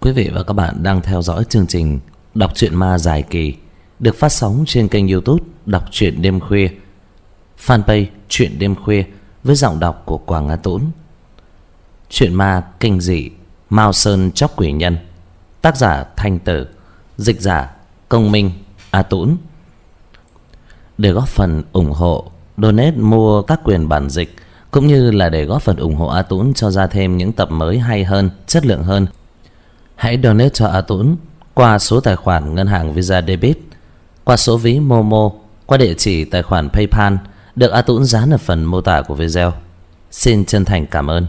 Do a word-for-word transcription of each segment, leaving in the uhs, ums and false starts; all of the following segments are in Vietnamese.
Quý vị và các bạn đang theo dõi chương trình Đọc truyện ma dài kỳ được phát sóng trên kênh YouTube Đọc truyện đêm khuya, fanpage Truyện đêm khuya với giọng đọc của Quảng Á Tũng. Truyện ma kinh dị Mao Sơn Chóc Quỷ Nhân, tác giả Thanh Tử, dịch giả Công Minh, Á Tũng. Để góp phần ủng hộ, donate mua các quyền bản dịch cũng như là để góp phần ủng hộ Á Tũng cho ra thêm những tập mới hay hơn, chất lượng hơn, hãy donate cho Á Tũng qua số tài khoản ngân hàng Visa Debit, qua số ví Momo, qua địa chỉ tài khoản PayPal được Á Tũng dán ở phần mô tả của video. Xin chân thành cảm ơn.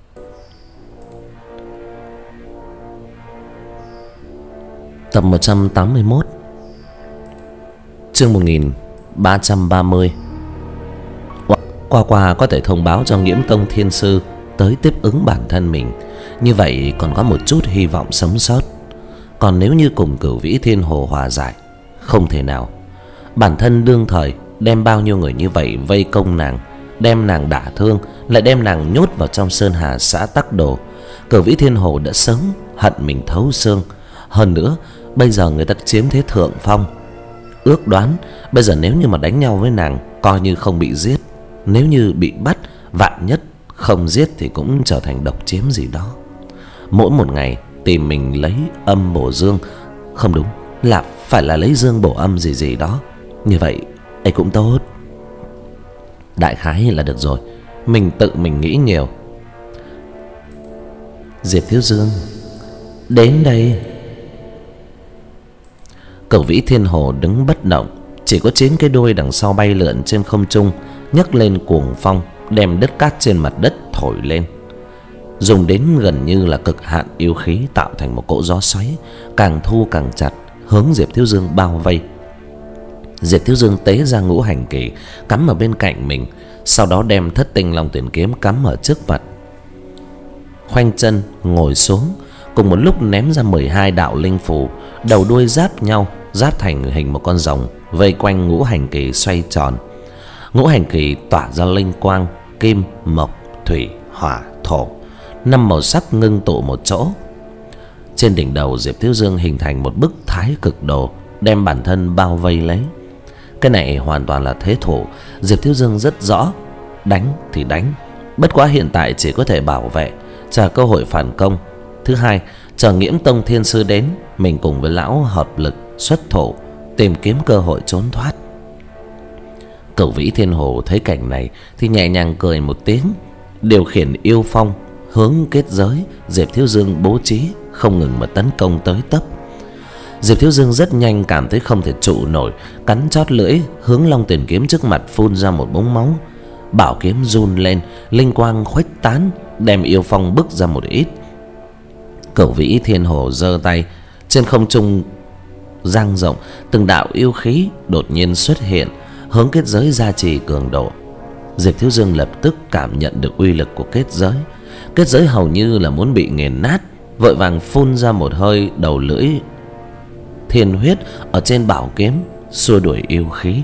Tập một trăm tám mươi mốt, chương một nghìn ba trăm ba mươi. Qua qua có thể thông báo cho Nghiễm Tông Thiên Sư tới tiếp ứng bản thân mình, như vậy còn có một chút hy vọng sống sót. Còn nếu như cùng Cửu Vĩ Thiên Hồ hòa giải, không thể nào. Bản thân đương thời đem bao nhiêu người như vậy vây công nàng, đem nàng đả thương, lại đem nàng nhốt vào trong Sơn Hà xã Tắc Đồ. Cửu Vĩ Thiên Hồ đã sớm hận mình thấu xương. Hơn nữa bây giờ người ta chiếm thế thượng phong. Ước đoán bây giờ nếu như mà đánh nhau với nàng, coi như không bị giết, nếu như bị bắt, vạn nhất không giết thì cũng trở thành độc chiếm gì đó. Mỗi một ngày tìm mình lấy âm bổ dương, không đúng, là phải là lấy dương bổ âm gì gì đó. Như vậy ấy cũng tốt. Đại khái là được rồi, mình tự mình nghĩ nhiều. Diệp Thiếu Dương đến đây. Cửu Vĩ Thiên Hồ đứng bất động, chỉ có chín cái đuôi đằng sau bay lượn trên không trung, nhấc lên cuồng phong, đem đất cát trên mặt đất thổi lên, dùng đến gần như là cực hạn yêu khí, tạo thành một cỗ gió xoáy, càng thu càng chặt, hướng Diệp Thiếu Dương bao vây. Diệp Thiếu Dương tế ra ngũ hành kỳ cắm ở bên cạnh mình, sau đó đem thất tinh long tuyển kiếm cắm ở trước mặt, khoanh chân ngồi xuống, cùng một lúc ném ra mười hai đạo linh phù, đầu đuôi giáp nhau, giáp thành hình một con rồng, vây quanh ngũ hành kỳ xoay tròn. Ngũ hành kỳ tỏa ra linh quang, kim, mộc, thủy, hỏa, thổ, năm màu sắc ngưng tụ một chỗ. Trên đỉnh đầu Diệp Thiếu Dương hình thành một bức thái cực đồ, đem bản thân bao vây lấy. Cái này hoàn toàn là thế thủ, Diệp Thiếu Dương rất rõ, đánh thì đánh, bất quá hiện tại chỉ có thể bảo vệ, chờ cơ hội phản công. Thứ hai, chờ Nghiễm Tông Thiên Sư đến, mình cùng với lão hợp lực xuất thủ, tìm kiếm cơ hội trốn thoát. Cửu Vĩ Thiên Hồ thấy cảnh này thì nhẹ nhàng cười một tiếng, điều khiển yêu phong hướng kết giới Diệp Thiếu Dương bố trí, không ngừng mà tấn công tới tấp. Diệp Thiếu Dương rất nhanh cảm thấy không thể trụ nổi, cắn chót lưỡi, hướng long tuyển kiếm trước mặt phun ra một búng máu. Bảo kiếm run lên, linh quang khuếch tán, đem yêu phong bức ra một ít. Cửu Vĩ Thiên Hồ giơ tay, trên không trung dang rộng, từng đạo yêu khí đột nhiên xuất hiện, hướng kết giới gia trì cường độ. Diệp Thiếu Dương lập tức cảm nhận được uy lực của kết giới. Kết giới hầu như là muốn bị nghiền nát, vội vàng phun ra một hơi đầu lưỡi thiên huyết ở trên bảo kiếm, xua đuổi yêu khí.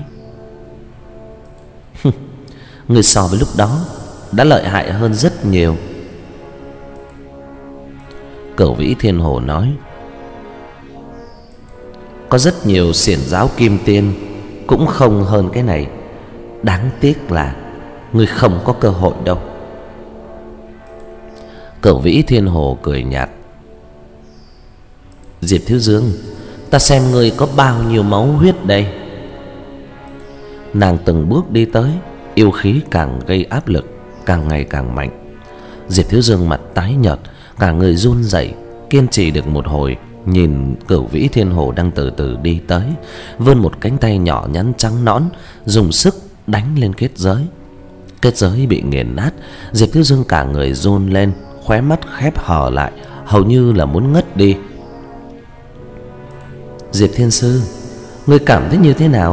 Người so với lúc đó đã lợi hại hơn rất nhiều. Cửu Vĩ Thiên Hồ nói, có rất nhiều xiển giáo kim tiên cũng không hơn cái này, đáng tiếc là ngươi không có cơ hội đâu. Cửu Vĩ Thiên Hồ cười nhạt, Diệp Thiếu Dương, ta xem ngươi có bao nhiêu máu huyết đây. Nàng từng bước đi tới, yêu khí càng gây áp lực, càng ngày càng mạnh. Diệp Thiếu Dương mặt tái nhợt, cả người run rẩy, kiên trì được một hồi, nhìn Cửu Vĩ Thiên Hồ đang từ từ đi tới, vươn một cánh tay nhỏ nhắn trắng nõn, dùng sức đánh lên kết giới. Kết giới bị nghiền nát, Diệp Thiếu Dương cả người run lên, khóe mắt khép hờ lại, hầu như là muốn ngất đi. Diệp Thiên Sư, ngươi cảm thấy như thế nào?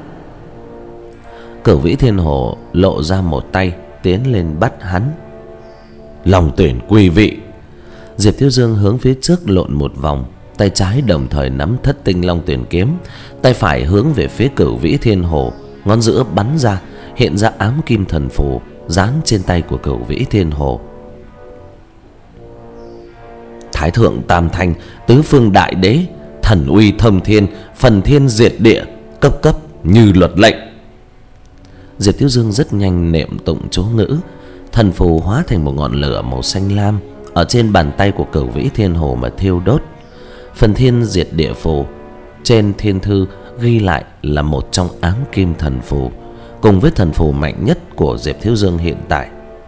Cửu Vĩ Thiên Hồ lộ ra một tay, tiến lên bắt hắn. Long tuyển quý vị. Diệp Thiếu Dương hướng phía trước lộn một vòng, tay trái đồng thời nắm thất tinh long tuyển kiếm, tay phải hướng về phía Cửu Vĩ Thiên Hồ, ngón giữa bắn ra, hiện ra ám kim thần phù dán trên tay của Cửu Vĩ Thiên Hồ. Thái thượng tam thanh, tứ phương đại đế, thần uy thông thiên, phần thiên diệt địa, cấp cấp như luật lệnh. Diệp Thiếu Dương rất nhanh niệm tụng chú ngữ, thần phù hóa thành một ngọn lửa màu xanh lam ở trên bàn tay của Cửu Vĩ Thiên Hồ mà thiêu đốt. Phần thiên diệt địa phù trên thiên thư ghi lại là một trong ám kim thần phù, cùng với thần phù mạnh nhất của Diệp Thiếu Dương hiện tại.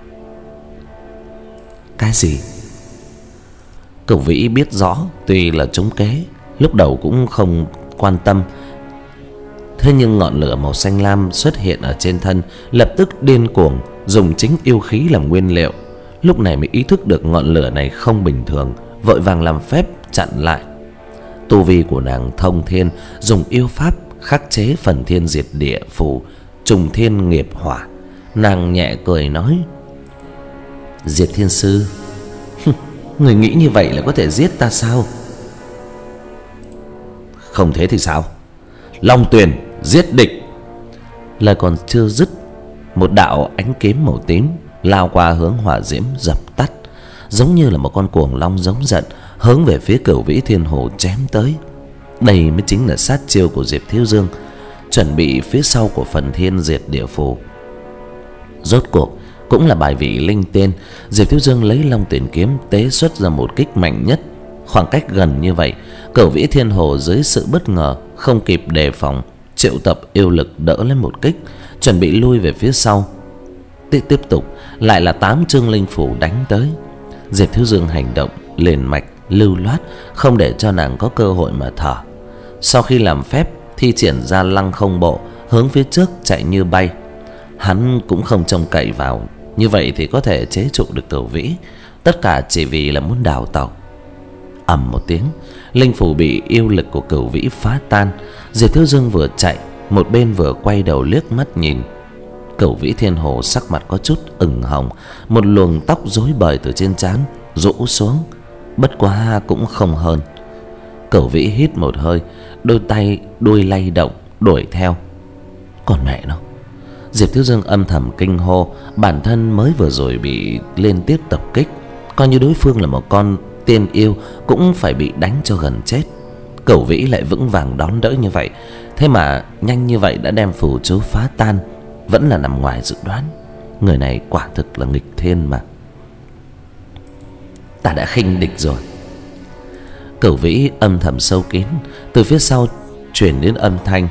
Cái gì? Cửu Vĩ biết rõ, tuy là trúng kế, lúc đầu cũng không quan tâm. Thế nhưng ngọn lửa màu xanh lam xuất hiện ở trên thân, lập tức điên cuồng dùng chính yêu khí làm nguyên liệu. Lúc này mới ý thức được ngọn lửa này không bình thường, vội vàng làm phép chặn lại. Tu vi của nàng thông thiên, dùng yêu pháp khắc chế phần thiên diệt địa phù, trùng thiên nghiệp hỏa. Nàng nhẹ cười nói: Diệt Thiên Sư, người nghĩ như vậy là có thể giết ta sao? Không thế thì sao? Long Tuyền giết địch. Lời còn chưa dứt, một đạo ánh kiếm màu tím lao qua hướng hỏa diễm dập tắt, giống như là một con cuồng long giống giận hướng về phía Cửu Vĩ Thiên Hồ chém tới. Đây mới chính là sát chiêu của Diệp Thiếu Dương, chuẩn bị phía sau của phần thiên diệt địa phù. Rốt cuộc cũng là bài vị linh tên, Diệp Thiếu Dương lấy Long Tuyển kiếm tế xuất ra một kích mạnh nhất. Khoảng cách gần như vậy, Cửu Vĩ Thiên Hồ dưới sự bất ngờ không kịp đề phòng, triệu tập yêu lực đỡ lấy một kích, chuẩn bị lui về phía sau. Tiếp tiếp tục lại là tám chương linh phủ đánh tới. Diệp Thiếu Dương hành động liền mạch lưu loát, không để cho nàng có cơ hội mà thở. Sau khi làm phép thi triển ra lăng không bộ, hướng phía trước chạy như bay. Hắn cũng không trông cậy vào như vậy thì có thể chế trụ được Cửu Vĩ, tất cả chỉ vì là muốn đào tẩu. Ầm một tiếng, linh phủ bị yêu lực của Cửu Vĩ phá tan. Diệp Thiếu Dương vừa chạy, một bên vừa quay đầu liếc mắt nhìn. Cửu Vĩ Thiên Hồ sắc mặt có chút ửng hồng, một luồng tóc rối bời từ trên trán rũ xuống, bất quá cũng không hơn. Cửu Vĩ hít một hơi, đôi tay đuôi lay động đuổi theo. Còn mẹ nó! Diệp Thiếu Dương âm thầm kinh hô, bản thân mới vừa rồi bị liên tiếp tập kích, coi như đối phương là một con tiên yêu cũng phải bị đánh cho gần chết. Cửu Vĩ lại vững vàng đón đỡ như vậy, thế mà nhanh như vậy đã đem phù chú phá tan, vẫn là nằm ngoài dự đoán. Người này quả thực là nghịch thiên mà. Ta đã khinh địch rồi. Cửu Vĩ âm thầm sâu kín, từ phía sau truyền đến âm thanh: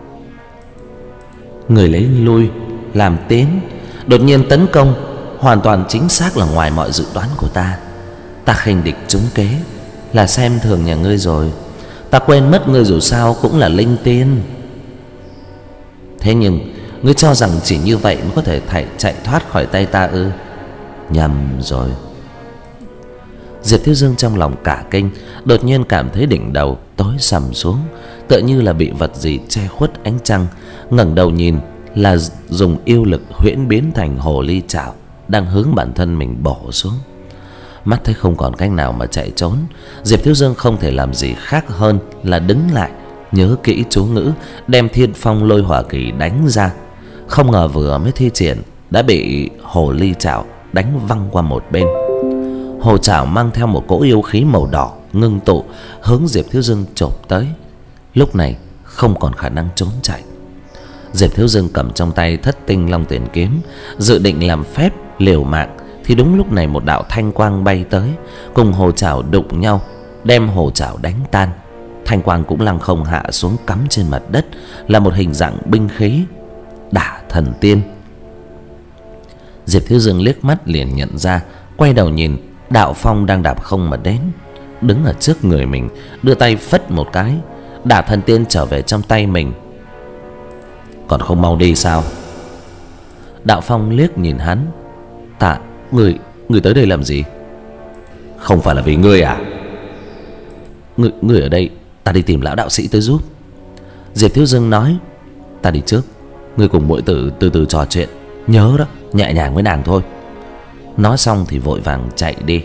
người lấy lui làm tiến, đột nhiên tấn công, hoàn toàn chính xác là ngoài mọi dự đoán của ta. Ta khinh địch trúng kế, là xem thường nhà ngươi rồi. Ta quên mất ngươi dù sao cũng là linh tiên. Thế nhưng ngươi cho rằng chỉ như vậy mới có thể thảy chạy thoát khỏi tay ta ư? Nhầm rồi. Diệp Thiếu Dương trong lòng cả kinh, đột nhiên cảm thấy đỉnh đầu tối sầm xuống, tựa như là bị vật gì che khuất ánh trăng. Ngẩng đầu nhìn là dùng yêu lực huyễn biến thành hồ ly chảo đang hướng bản thân mình bổ xuống. Mắt thấy không còn cách nào mà chạy trốn, Diệp Thiếu Dương không thể làm gì khác hơn là đứng lại, nhớ kỹ chú ngữ, đem Thiên Phong Lôi Hỏa Kỳ đánh ra. Không ngờ vừa mới thi triển đã bị hồ ly chảo đánh văng qua một bên. Hồ chảo mang theo một cỗ yêu khí màu đỏ ngưng tụ, hướng Diệp Thiếu Dương chộp tới. Lúc này không còn khả năng trốn chạy. Diệp Thiếu Dương cầm trong tay Thất Tinh Long Tuyển kiếm, dự định làm phép liều mạng, thì đúng lúc này một đạo thanh quang bay tới, cùng hồ chảo đụng nhau, đem hồ chảo đánh tan. Thanh quang cũng lăng không hạ xuống cắm trên mặt đất, là một hình dạng binh khí Đả Thần Tiên. Diệp Thiếu Dương liếc mắt liền nhận ra, quay đầu nhìn, đạo phong đang đạp không mà đến, đứng ở trước người mình, đưa tay phất một cái, Đả Thần Tiên trở về trong tay mình. Còn không mau đi sao? Đạo phong liếc nhìn hắn: Tạ, người, người tới đây làm gì? Không phải là vì ngươi à? Người, người ở đây, ta đi tìm lão đạo sĩ tới giúp. Diệp Thiếu Dương nói: Ta đi trước, ngươi cùng muội tử từ từ trò chuyện, nhớ đó, nhẹ nhàng với nàng thôi. Nói xong thì vội vàng chạy đi.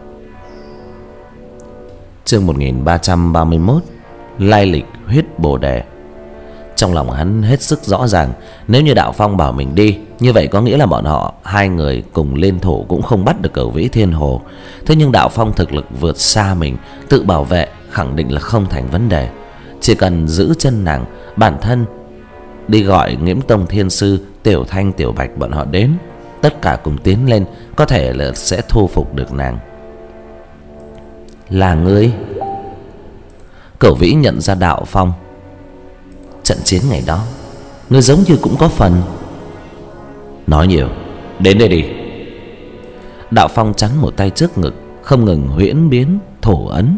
Chương một nghìn ba trăm ba mươi mốt. Lai lịch huyết bồ đề. Trong lòng hắn hết sức rõ ràng, nếu như đạo phong bảo mình đi, Như vậy có nghĩa là bọn họ hai người cùng liên thủ cũng không bắt được Cửu Vĩ Thiên Hồ. Thế nhưng Đạo Phong thực lực vượt xa mình, tự bảo vệ khẳng định là không thành vấn đề. Chỉ cần giữ chân nàng, bản thân đi gọi Nghiễm Tông Thiên Sư, Tiểu Thanh, Tiểu Bạch bọn họ đến, tất cả cùng tiến lên, có thể là sẽ thu phục được nàng. Là ngươi? Cửu Vĩ nhận ra Đạo Phong. Trận chiến ngày đó ngươi giống như cũng có phần. Nói nhiều, đến đây đi. Đạo Phong chắn một tay trước ngực, không ngừng huyễn biến thủ ấn.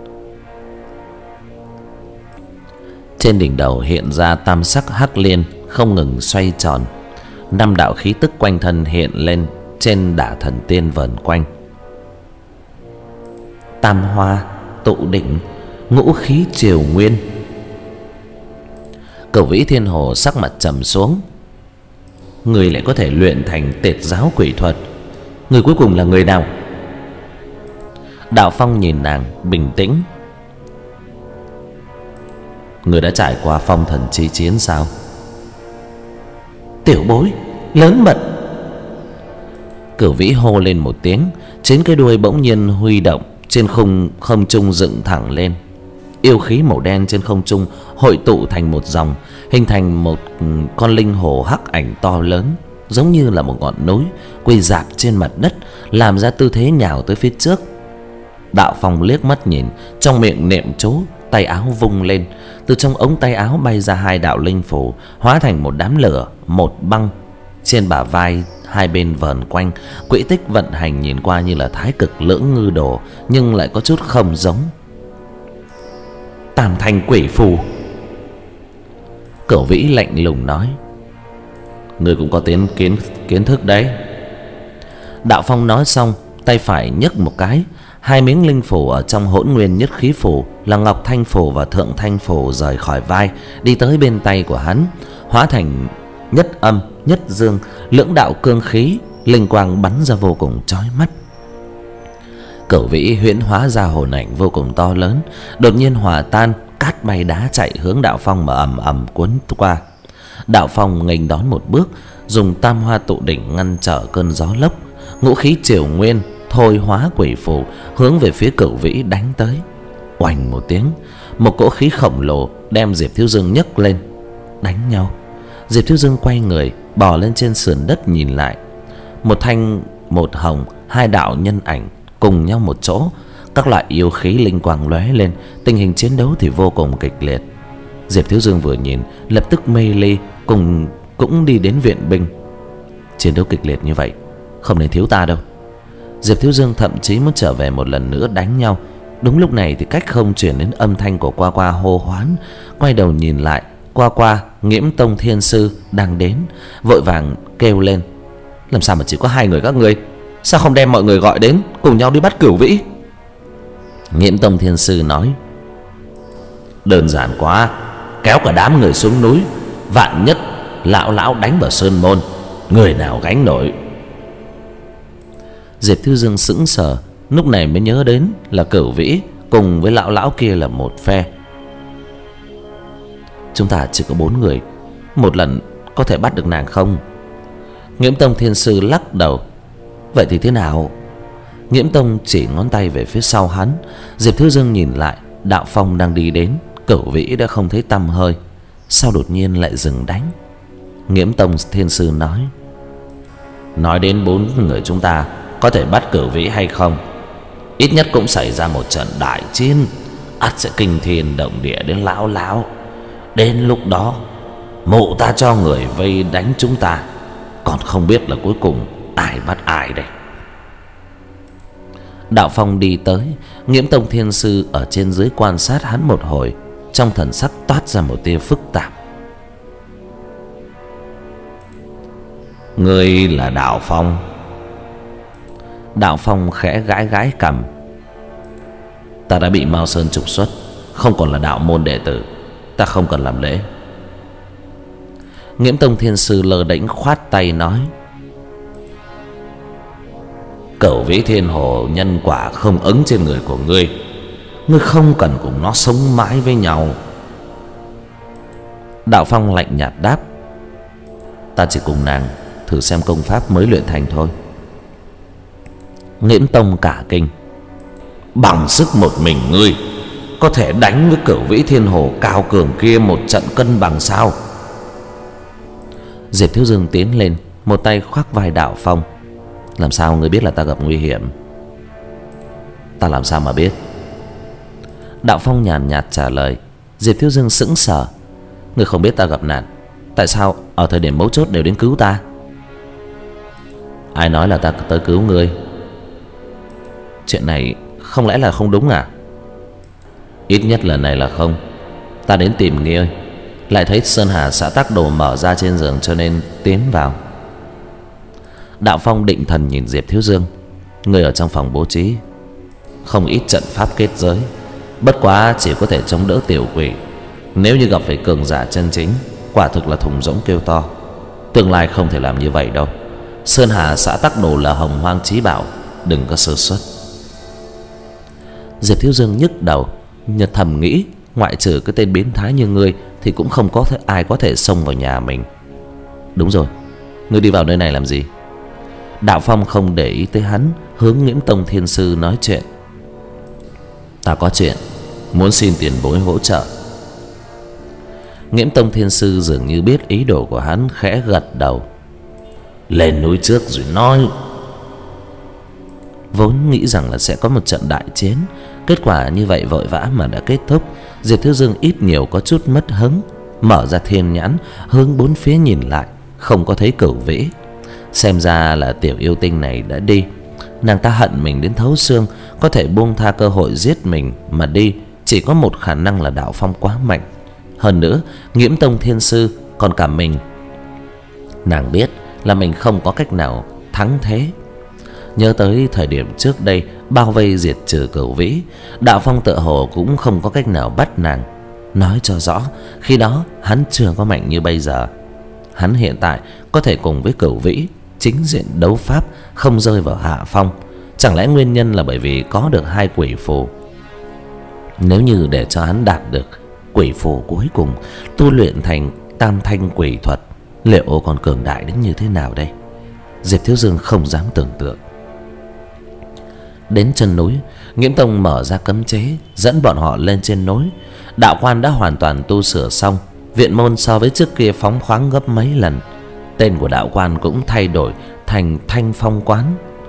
Trên đỉnh đầu hiện ra tam sắc hắc liên không ngừng xoay tròn. Năm đạo khí tức quanh thân hiện lên trên đả thần tiên vờn quanh. Tam hoa tụ định, ngũ khí triều nguyên. Cửu Vĩ Thiên Hồ sắc mặt trầm xuống. Người lại có thể luyện thành Tiệt Giáo Quỷ Thuật, người cuối cùng là người nào? Đạo Phong nhìn nàng bình tĩnh. Người đã trải qua phong thần chi chiến sao? Tiểu bối lớn mật. Cửu Vĩ hô lên một tiếng, trên cái đuôi bỗng nhiên huy động, trên không không trung dựng thẳng lên. Yêu khí màu đen trên không trung hội tụ thành một dòng, hình thành một con linh hồ hắc ảnh to lớn, giống như là một ngọn núi quỳ rạp trên mặt đất, làm ra tư thế nhào tới phía trước. Đạo Phong liếc mắt nhìn, trong miệng niệm chú, tay áo vung lên, từ trong ống tay áo bay ra hai đạo linh phù, hóa thành một đám lửa, một băng. Trên bả vai hai bên vờn quanh, quỹ tích vận hành nhìn qua như là Thái Cực Lưỡng Ngư Đồ, nhưng lại có chút không giống. Tam Thanh Quỷ Phù. Cửu Vĩ lạnh lùng nói. Người cũng có tiến kiến kiến thức đấy. Đạo Phong nói xong, tay phải nhấc một cái, hai miếng linh phù ở trong Hỗn Nguyên Nhất Khí Phù là Ngọc Thanh Phù và Thượng Thanh Phù rời khỏi vai, đi tới bên tay của hắn, hóa thành nhất âm nhất dương, lưỡng đạo cương khí, linh quang bắn ra vô cùng chói mắt. Cửu Vĩ huyễn hóa ra hồn ảnh vô cùng to lớn, đột nhiên hòa tan, cát bay đá chạy hướng Đạo Phong mà ầm ầm cuốn qua. Đạo Phong nghênh đón một bước, dùng tam hoa tụ đỉnh ngăn trở cơn gió lốc, ngũ khí triều nguyên thôi hóa quỷ phù hướng về phía Cửu Vĩ đánh tới. Oành một tiếng, một cỗ khí khổng lồ đem Diệp Thiếu Dương nhấc lên. Đánh nhau. Diệp Thiếu Dương quay người, bò lên trên sườn đất nhìn lại. Một thanh một hồng, hai đạo nhân ảnh cùng nhau một chỗ, các loại yêu khí linh quang lóe lên, tình hình chiến đấu thì vô cùng kịch liệt. Diệp Thiếu Dương vừa nhìn, lập tức mê ly, cùng cũng đi đến viện binh. Chiến đấu kịch liệt như vậy, không nên thiếu ta đâu. Diệp Thiếu Dương thậm chí muốn trở về một lần nữa đánh nhau. Đúng lúc này thì cách không truyền đến âm thanh của Qua Qua hô hoán. Quay đầu nhìn lại, Qua Qua, Nghiễm Tông Thiên Sư đang đến, vội vàng kêu lên. Làm sao mà chỉ có hai người các ngươi? Sao không đem mọi người gọi đến, cùng nhau đi bắt Cửu Vĩ? Nghiễm Tông Thiên Sư nói. Đơn giản quá, kéo cả đám người xuống núi, vạn nhất lão lão đánh vào sơn môn, người nào gánh nổi. Diệp Thiếu Dương sững sờ, lúc này mới nhớ đến là Cửu Vĩ cùng với lão lão kia là một phe. Chúng ta chỉ có bốn người, một lần có thể bắt được nàng không? Nghiễm Tông Thiên Sư lắc đầu. Vậy thì thế nào? Nghiễm Tông chỉ ngón tay về phía sau hắn. Diệp Thiếu Dương nhìn lại, Đạo Phong đang đi đến, Cửu Vĩ đã không thấy tăm hơi. Sao đột nhiên lại dừng đánh? Nghiễm Tông Thiên Sư nói. Nói đến bốn người chúng ta có thể bắt Cửu Vĩ hay không, ít nhất cũng xảy ra một trận đại chiến, ắt sẽ kinh thiên động địa đến lão lão. Đến lúc đó mụ ta cho người vây đánh chúng ta, còn không biết là cuối cùng ai bắt ai đây. Đạo Phong đi tới, Nghiễm Tông Thiên Sư ở trên dưới quan sát hắn một hồi, trong thần sắc toát ra một tia phức tạp. Ngươi là Đạo Phong? Đạo Phong khẽ gãi gãi cằm. Ta đã bị Mao Sơn trục xuất, không còn là đạo môn đệ tử, ta không cần làm lễ. Nghiễm Tông Thiên Sư lơ đễnh khoát tay nói. Cửu Vĩ Thiên Hồ nhân quả không ứng trên người của ngươi, ngươi không cần cùng nó sống mãi với nhau. Đạo Phong lạnh nhạt đáp. Ta chỉ cùng nàng thử xem công pháp mới luyện thành thôi. Nghiễm Tông cả kinh. Bằng sức một mình ngươi có thể đánh với Cửu Vĩ Thiên Hồ cao cường kia một trận cân bằng sao? Diệp Thiếu Dương tiến lên, một tay khoác vai Đạo Phong. Làm sao ngươi biết là ta gặp nguy hiểm? Ta làm sao mà biết? Đạo Phong nhàn nhạt trả lời. Diệp Thiếu Dương sững sờ. Ngươi không biết ta gặp nạn, tại sao ở thời điểm mấu chốt đều đến cứu ta? Ai nói là ta tới cứu ngươi? Chuyện này không lẽ là không đúng à? Ít nhất lần này là không. Ta đến tìm ngươi, lại thấy Sơn Hà xã tắc đồ mở ra trên giường, cho nên tiến vào. Đạo Phong định thần nhìn Diệp Thiếu Dương. Người ở trong phòng bố trí không ít trận pháp kết giới, bất quá chỉ có thể chống đỡ tiểu quỷ. Nếu như gặp phải cường giả chân chính, quả thực là thùng rỗng kêu to. Tương lai không thể làm như vậy đâu. Sơn Hà xã tắc đồ là hồng hoang chí bảo, đừng có sơ suất. Diệp Thiếu Dương nhức đầu, nhật thầm nghĩ, ngoại trừ cái tên biến thái như ngươi thì cũng không có thể, ai có thể xông vào nhà mình. Đúng rồi, ngươi đi vào nơi này làm gì? Đạo Phong không để ý tới hắn, hướng Nghiễm Tông Thiên Sư nói chuyện. Ta có chuyện muốn xin tiền bối hỗ trợ. Nghiễm Tông Thiên Sư dường như biết ý đồ của hắn, khẽ gật đầu. Lên núi trước rồi nói. Vốn nghĩ rằng là sẽ có một trận đại chiến, kết quả như vậy vội vã mà đã kết thúc. Diệp Thiếu Dương ít nhiều có chút mất hứng, mở ra thiên nhãn hướng bốn phía nhìn lại, không có thấy Cửu Vĩ. Xem ra là tiểu yêu tinh này đã đi. Nàng ta hận mình đến thấu xương, có thể buông tha cơ hội giết mình mà đi chỉ có một khả năng là Đạo Phong quá mạnh. Hơn nữa Nghiễm Tông Thiên Sư còn cả mình. Nàng biết là mình không có cách nào thắng thế. Nhớ tới thời điểm trước đây bao vây diệt trừ Cửu Vĩ, Đạo Phong tựa hồ cũng không có cách nào bắt nàng. Nói cho rõ, khi đó hắn chưa có mạnh như bây giờ. Hắn hiện tại có thể cùng với Cửu Vĩ chính diện đấu pháp, không rơi vào hạ phong. Chẳng lẽ nguyên nhân là bởi vì có được hai quỷ phù? Nếu như để cho hắn đạt được quỷ phù cuối cùng, tu luyện thành tam thanh quỷ thuật, liệu còn cường đại đến như thế nào đây? Diệp Thiếu Dương không dám tưởng tượng. Đến chân núi, Nghiễm Tông mở ra cấm chế, dẫn bọn họ lên trên núi. Đạo quan đã hoàn toàn tu sửa xong, viện môn so với trước kia phóng khoáng gấp mấy lần. Tên của đạo quan cũng thay đổi thành Thanh Phong Quán.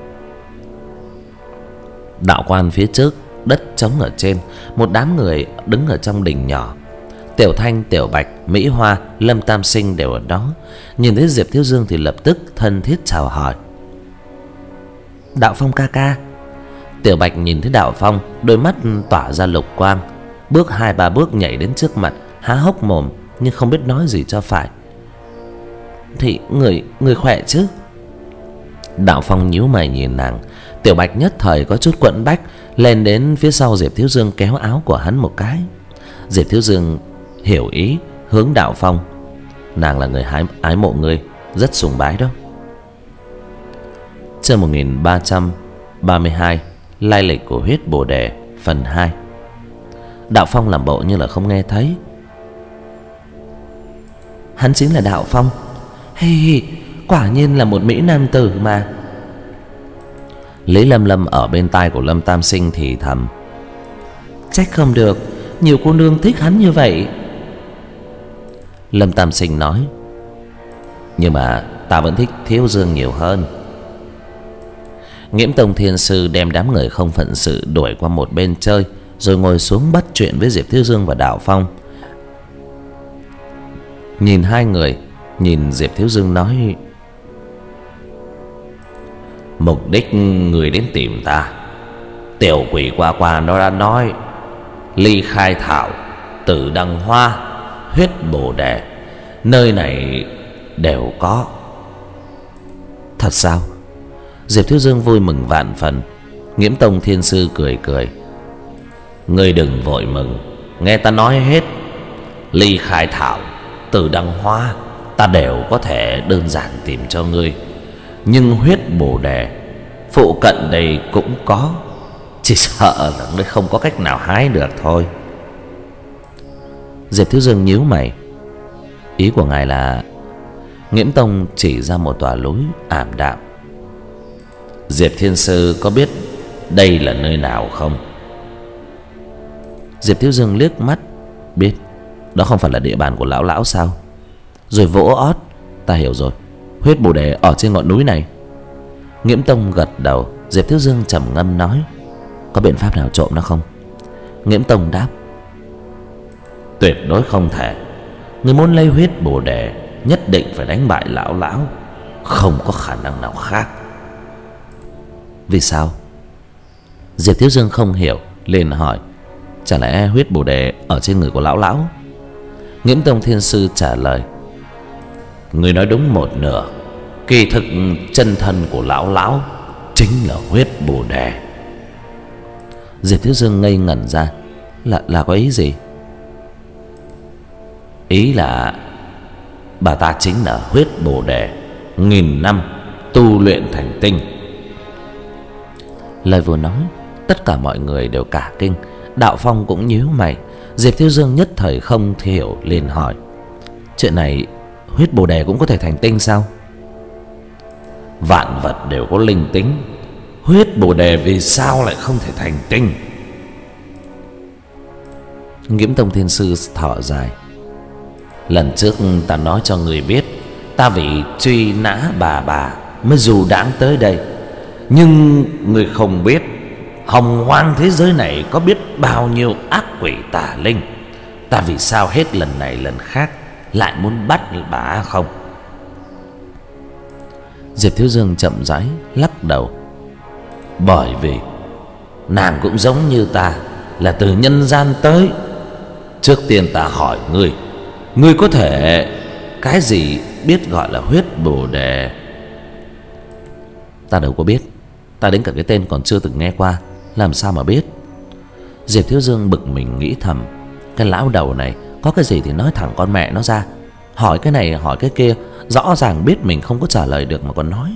Đạo quan phía trước, đất trống ở trên, một đám người đứng ở trong đình nhỏ. Tiểu Thanh, Tiểu Bạch, Mỹ Hoa, Lâm Tam Sinh đều ở đó. Nhìn thấy Diệp Thiếu Dương thì lập tức thân thiết chào hỏi. Đạo Phong ca ca. Tiểu Bạch nhìn thấy Đạo Phong, đôi mắt tỏa ra lục quang, bước hai ba bước nhảy đến trước mặt, há hốc mồm nhưng không biết nói gì cho phải. Thì người người khỏe chứ? Đạo Phong nhíu mày nhìn nàng. Tiểu Bạch nhất thời có chút quẫn bách, lên đến phía sau Diệp Thiếu Dương kéo áo của hắn một cái. Diệp Thiếu Dương hiểu ý, hướng Đạo Phong. Nàng là người hái, ái mộ ngươi, rất sùng bái đó. Chương một nghìn ba trăm ba mươi hai, lai lịch của huyết bồ đề, phần hai. Đạo Phong làm bộ như là không nghe thấy. Hắn chính là Đạo Phong. Hi hi, quả nhiên là một mỹ nam tử mà. Lý Lâm Lâm ở bên tai của Lâm Tam Sinh thì thầm. Trách không được, nhiều cô nương thích hắn như vậy. Lâm Tam Sinh nói. Nhưng mà ta vẫn thích Thiếu Dương nhiều hơn. Nghiễm Tông Thiên Sư đem đám người không phận sự đuổi qua một bên chơi, rồi ngồi xuống bắt chuyện với Diệp Thiếu Dương và Đạo Phong. Nhìn hai người, nhìn Diệp Thiếu Dương nói. Mục đích người đến tìm ta, tiểu quỷ qua qua nó đã nói. Ly Khai Thảo, Tử Đằng Hoa, huyết bồ đề, nơi này đều có. Thật sao? Diệp Thiếu Dương vui mừng vạn phần. Nghiễm Tông Thiên Sư cười cười. Ngươi đừng vội mừng, nghe ta nói hết. Ly Khai Thảo, Tử Đằng Hoa ta đều có thể đơn giản tìm cho ngươi, nhưng huyết bồ đề phụ cận đây cũng có, chỉ sợ là ngươi không có cách nào hái được thôi. Diệp Thiếu Dương nhíu mày. Ý của ngài là Nghiễm Tông chỉ ra một tòa núi ảm đạm. Diệp Thiên Sư có biết đây là nơi nào không? Diệp Thiếu Dương liếc mắt. Biết. Đó không phải là địa bàn của lão lão sao? Rồi vỗ ót. Ta hiểu rồi, huyết bồ đề ở trên ngọn núi này. Nghiễm Tông gật đầu. Diệp Thiếu Dương trầm ngâm nói: có biện pháp nào trộm nó không? Nghiễm Tông đáp: tuyệt đối không thể. Người muốn lấy huyết bồ đề nhất định phải đánh bại lão lão, không có khả năng nào khác. Vì sao? Diệp Thiếu Dương không hiểu, liền hỏi: chả lẽ huyết bồ đề ở trên người của lão lão? Nghiễm Tông Thiên Sư trả lời: người nói đúng một nửa. Kỳ thực chân thân của lão lão chính là huyết bồ đề. Diệp Thiếu Dương ngây ngẩn ra. Là, là có ý gì? Ý là bà ta chính là huyết bồ đề nghìn năm tu luyện thành tinh. Lời vừa nói, tất cả mọi người đều cả kinh. Đạo Phong cũng nhíu mày. Diệp Thiếu Dương nhất thời không hiểu, liền hỏi: chuyện này huyết bồ đề cũng có thể thành tinh sao? Vạn vật đều có linh tính, huyết bồ đề vì sao lại không thể thành tinh? Nghiễm Tông Thiên Sư thở dài: lần trước ta nói cho người biết, ta vì truy nã bà bà mới dù đãng tới đây. Nhưng người không biết hồng hoang thế giới này có biết bao nhiêu ác quỷ tà linh. Ta vì sao hết lần này lần khác lại muốn bắt bà không? Diệp Thiếu Dương chậm rãi lắc đầu: bởi vì nàng cũng giống như ta, là từ nhân gian tới. Trước tiên ta hỏi ngươi, ngươi có thể cái gì biết gọi là huyết bồ đề? Ta đâu có biết. Ta đến cả cái tên còn chưa từng nghe qua, làm sao mà biết? Diệp Thiếu Dương bực mình nghĩ thầm: cái lão đầu này có cái gì thì nói thẳng con mẹ nó ra. Hỏi cái này hỏi cái kia, rõ ràng biết mình không có trả lời được mà còn nói.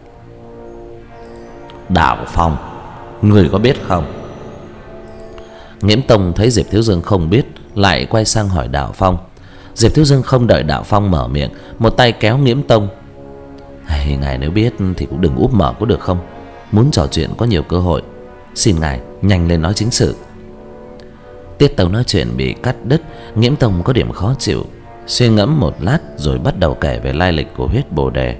Đạo Phong, người có biết không? Nghiễm Tông thấy Diệp Thiếu Dương không biết, lại quay sang hỏi Đạo Phong. Diệp Thiếu Dương không đợi Đạo Phong mở miệng, một tay kéo Nghiễm Tông: hey, ngài nếu biết thì cũng đừng úp mở có được không? Muốn trò chuyện có nhiều cơ hội, xin ngài nhanh lên nói chính sự. Tiết tấu nói chuyện bị cắt đứt. Nghiễm Tông có điểm khó chịu, suy ngẫm một lát rồi bắt đầu kể về lai lịch của huyết bồ đề.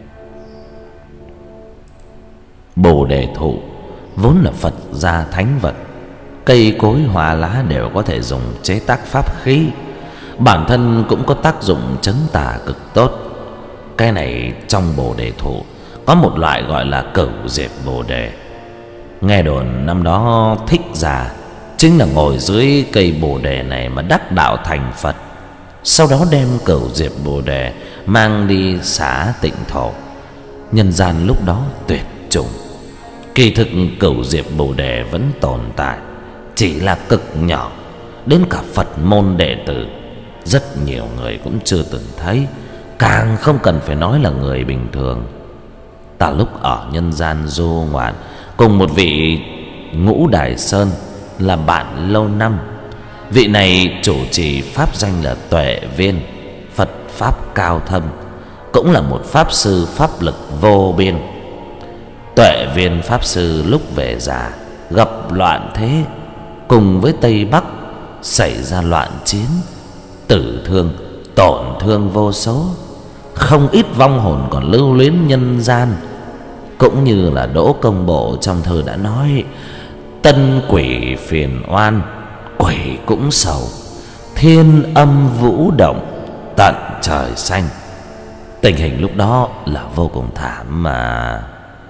Bồ đề thụ vốn là Phật gia thánh vật, cây cối hoa lá đều có thể dùng chế tác pháp khí, bản thân cũng có tác dụng trấn tà cực tốt. Cái này trong bồ đề thụ có một loại gọi là cửu diệp bồ đề. Nghe đồn năm đó Thích Giả chính là ngồi dưới cây bồ đề này mà đắc đạo thành Phật, sau đó đem cửu diệp bồ đề mang đi xá tịnh thổ. Nhân gian lúc đó tuyệt chủng. Kỳ thực cửu diệp bồ đề vẫn tồn tại, chỉ là cực nhỏ, đến cả Phật môn đệ tử rất nhiều người cũng chưa từng thấy, càng không cần phải nói là người bình thường. Ta lúc ở nhân gian du ngoạn cùng một vị Ngũ Đài Sơn là bạn lâu năm. Vị này chủ trì pháp danh là Tuệ Viên, Phật pháp cao thâm, cũng là một pháp sư pháp lực vô biên. Tuệ Viên pháp sư lúc về già gặp loạn thế, cùng với Tây Bắc xảy ra loạn chiến, tử thương tổn thương vô số, không ít vong hồn còn lưu luyến nhân gian. Cũng như là Đỗ Công Bộ trong thơ đã nói: tân quỷ phiền oan, quỷ cũng sầu, thiên âm vũ động, tận trời xanh. Tình hình lúc đó là vô cùng thảm mà.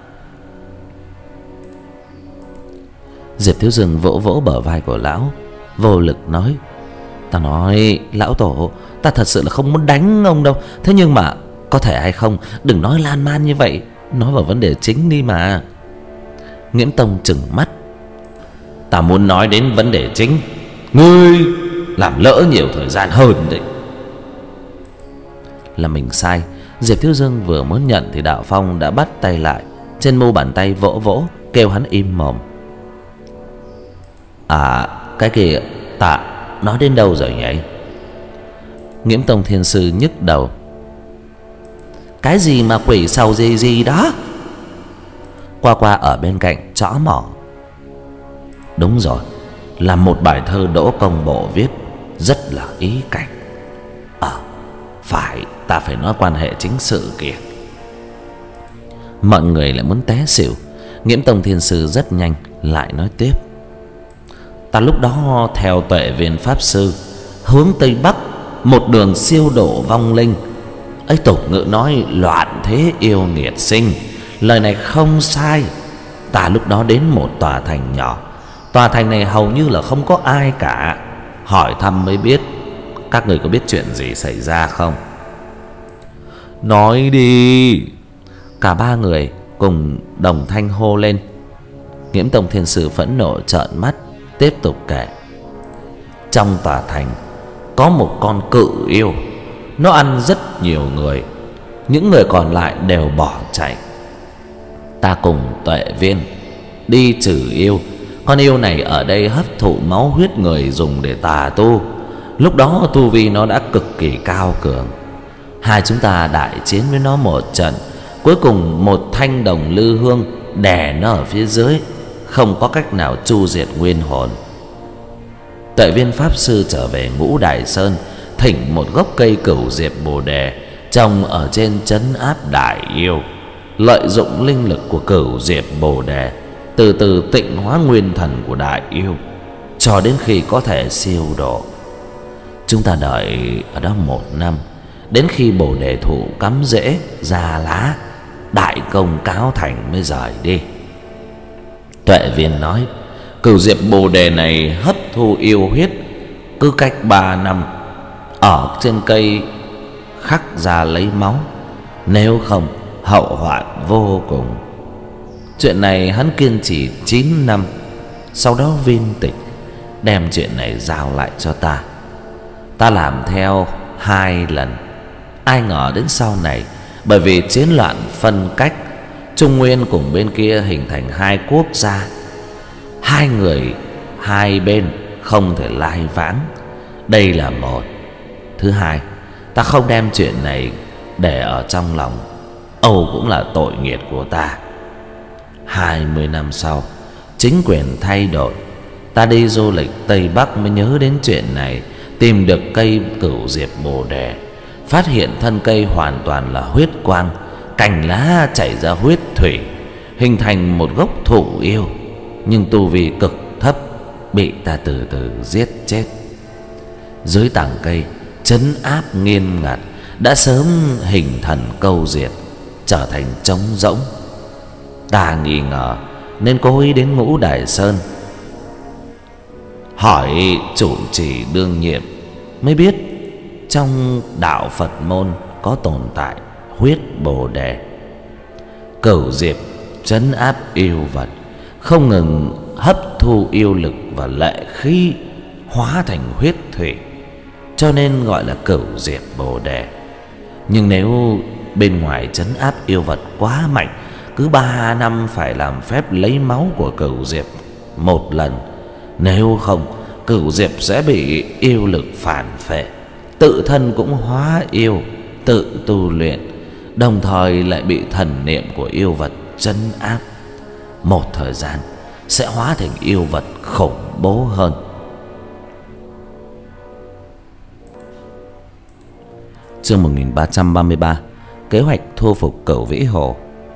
Diệp Thiếu Dương vỗ vỗ bờ vai của lão, vô lực nói: ta nói lão tổ, ta thật sự là không muốn đánh ông đâu. Thế nhưng mà có thể hay không, đừng nói lan man như vậy, nói vào vấn đề chính đi mà. Nghiễm Tông trừng mắt: ta muốn nói đến vấn đề chính, ngươi làm lỡ nhiều thời gian hơn đấy. Là mình sai. Diệp Thiếu Dương vừa muốn nhận thì Đạo Phong đã bắt tay lại, trên mu bàn tay vỗ vỗ, kêu hắn im mồm. À, cái kia ta nói đến đâu rồi nhỉ? Nghiễm Tông Thiên Sư nhức đầu: Cái gì mà quỷ sầu gì gì đó? Qua Qua ở bên cạnh trõ mỏ. Đúng rồi, là một bài thơ Đỗ Công Bộ viết, rất là ý cảnh. Ờ, à, phải, ta phải nói quan hệ chính sự kìa. Mọi người lại muốn té xỉu. Nghiễm Tông Thiên Sư rất nhanh lại nói tiếp. Ta lúc đó theo Tuệ Viên Pháp Sư hướng Tây Bắc, một đường siêu độ vong linh. Ấy tục ngữ nói loạn thế yêu nghiệt sinh, lời này không sai. Ta lúc đó đến một tòa thành nhỏ. Tòa thành này hầu như là không có ai cả. Hỏi thăm mới biết. Các người có biết chuyện gì xảy ra không? Nói đi. Cả ba người cùng đồng thanh hô lên. Nghiễm Tông Thiên Sư phẫn nộ trợn mắt, tiếp tục kể. Trong tòa thành có một con cự yêu. Nó ăn rất nhiều người. Những người còn lại đều bỏ chạy. Ta cùng Tuệ Viên đi trừ yêu. Con yêu này ở đây hấp thụ máu huyết người dùng để tà tu. Lúc đó tu vi nó đã cực kỳ cao cường. Hai chúng ta đại chiến với nó một trận. Cuối cùng một thanh đồng lư hương đè nó ở phía dưới, không có cách nào chu diệt nguyên hồn. Tuệ Viên Pháp Sư trở về Ngũ Đài Sơn, thỉnh một gốc cây cửu diệp bồ đề trồng ở trên trấn áp đại yêu. Lợi dụng linh lực của cửu diệp bồ đề, từ từ tịnh hóa nguyên thần của đại yêu, cho đến khi có thể siêu độ. Chúng ta đợi ở đó một năm, đến khi bồ đề thụ cắm rễ ra lá, đại công cáo thành mới rời đi. Tuệ Viên nói, cửu diệp bồ đề này hấp thu yêu huyết, cứ cách ba năm ở trên cây khắc ra lấy máu, nếu không hậu hoạn vô cùng. Chuyện này hắn kiên trì chín năm, sau đó viên tịch, đem chuyện này giao lại cho ta. Ta làm theo hai lần. Ai ngờ đến sau này, bởi vì chiến loạn phân cách, Trung Nguyên cùng bên kia hình thành hai quốc gia. Hai người hai bên không thể lai vãng. Đây là một. Thứ hai, ta không đem chuyện này để ở trong lòng, âu cũng là tội nghiệt của ta. Hai mươi năm sau, chính quyền thay đổi, ta đi du lịch Tây Bắc mới nhớ đến chuyện này. Tìm được cây cửu diệp bồ đề, phát hiện thân cây hoàn toàn là huyết quang, cành lá chảy ra huyết thủy, hình thành một gốc thụ yêu. Nhưng tu vi cực thấp, bị ta từ từ giết chết. Dưới tàng cây trấn áp nghiêm ngặt, đã sớm hình thần câu diệt, trở thành trống rỗng. Ta nghi ngờ nên cố ý đến Ngũ Đài Sơn, hỏi chủ trì đương nhiệm, mới biết trong đạo Phật môn có tồn tại huyết bồ đề. Cửu diệp trấn áp yêu vật, không ngừng hấp thu yêu lực và lệ khí, hóa thành huyết thủy, cho nên gọi là cửu diệp bồ đề. Nhưng nếu bên ngoài trấn áp yêu vật quá mạnh, cứ ba năm phải làm phép lấy máu của cửu diệp một lần, nếu không cửu diệp sẽ bị yêu lực phản phệ, tự thân cũng hóa yêu, tự tu luyện, đồng thời lại bị thần niệm của yêu vật trấn áp. Một thời gian sẽ hóa thành yêu vật khủng bố hơn. Chương một nghìn ba trăm ba mươi ba. Kế hoạch thu phục Cửu Vĩ Hồ.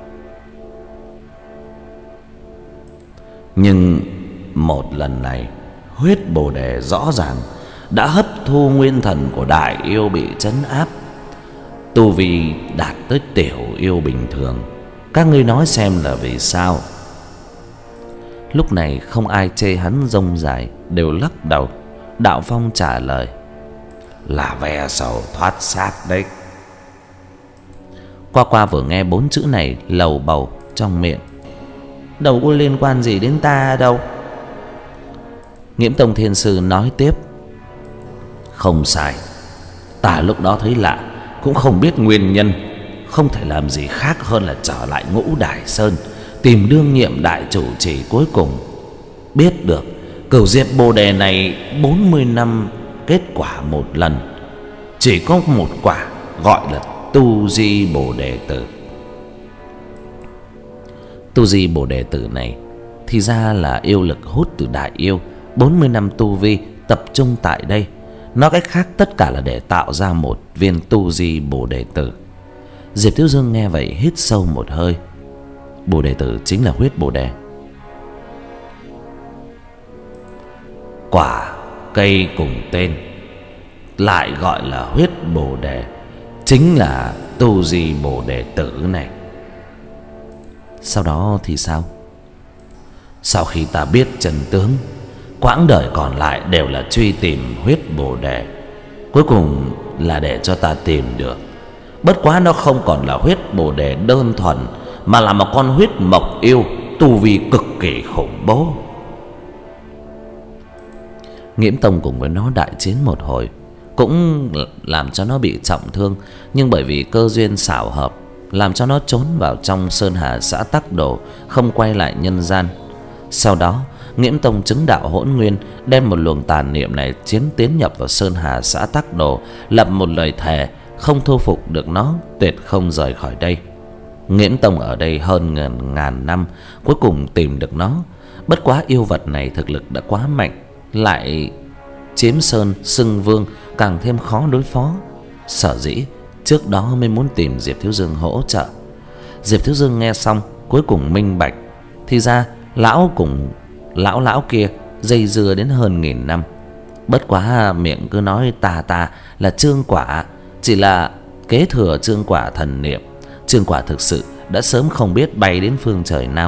Nhưng một lần này, huyết bồ đề rõ ràng đã hấp thu nguyên thần của đại yêu bị trấn áp, tu vi đạt tới tiểu yêu bình thường. Các ngươi nói xem là vì sao? Lúc này không ai chê hắn rông dài, đều lắc đầu. Đạo Phong trả lời, là ve sầu thoát xác đấy. Qua Qua vừa nghe bốn chữ này lầu bầu trong miệng, đâu có liên quan gì đến ta đâu. Nghiễm Tông Thiên Sư nói tiếp, không sai, ta lúc đó thấy lạ, cũng không biết nguyên nhân, không thể làm gì khác hơn là trở lại Ngũ Đài Sơn, tìm đương nhiệm đại chủ trì cuối cùng. Biết được cửu diệp bồ đề này bốn mươi năm kết quả một lần, chỉ có một quả gọi là Tu Di Bồ Đề Tử. Tu Di Bồ Đề Tử này thì ra là yêu lực hút từ đại yêu, bốn mươi năm tu vi tập trung tại đây. Nói cách khác, tất cả là để tạo ra một viên Tu Di Bồ Đề Tử. Diệp Thiếu Dương nghe vậy hít sâu một hơi. Bồ Đề Tử chính là huyết bồ đề, quả cây cùng tên, lại gọi là huyết bồ đề, chính là Tu Di Bồ Đề Tử này. Sau đó thì sao? Sau khi ta biết chân tướng, quãng đời còn lại đều là truy tìm huyết bồ đề. Cuối cùng là để cho ta tìm được. Bất quá nó không còn là huyết bồ đề đơn thuần, mà là một con huyết mộc yêu tu vi cực kỳ khủng bố. Nghiễm Tông cùng với nó đại chiến một hồi, cũng làm cho nó bị trọng thương. Nhưng bởi vì cơ duyên xảo hợp, làm cho nó trốn vào trong Sơn Hà xã Tắc Đồ, không quay lại nhân gian. Sau đó Nghiễm Tông chứng đạo hỗn nguyên, đem một luồng tàn niệm này chiến tiến nhập vào Sơn Hà xã Tắc Đồ, lập một lời thề không thu phục được nó, tuyệt không rời khỏi đây. Nghiễm Tông ở đây hơn ngàn, ngàn năm, cuối cùng tìm được nó. Bất quá yêu vật này thực lực đã quá mạnh, lại chiếm sơn xưng vương, càng thêm khó đối phó. Sở dĩ trước đó mới muốn tìm Diệp Thiếu Dương hỗ trợ. Diệp Thiếu Dương nghe xong cuối cùng minh bạch, thì ra lão cùng lão lão kia dây dưa đến hơn nghìn năm. Bất quá miệng cứ nói tà tà là trương quả, chỉ là kế thừa trương quả thần niệm. Trương quả thực sự đã sớm không biết bay đến phương trời nào.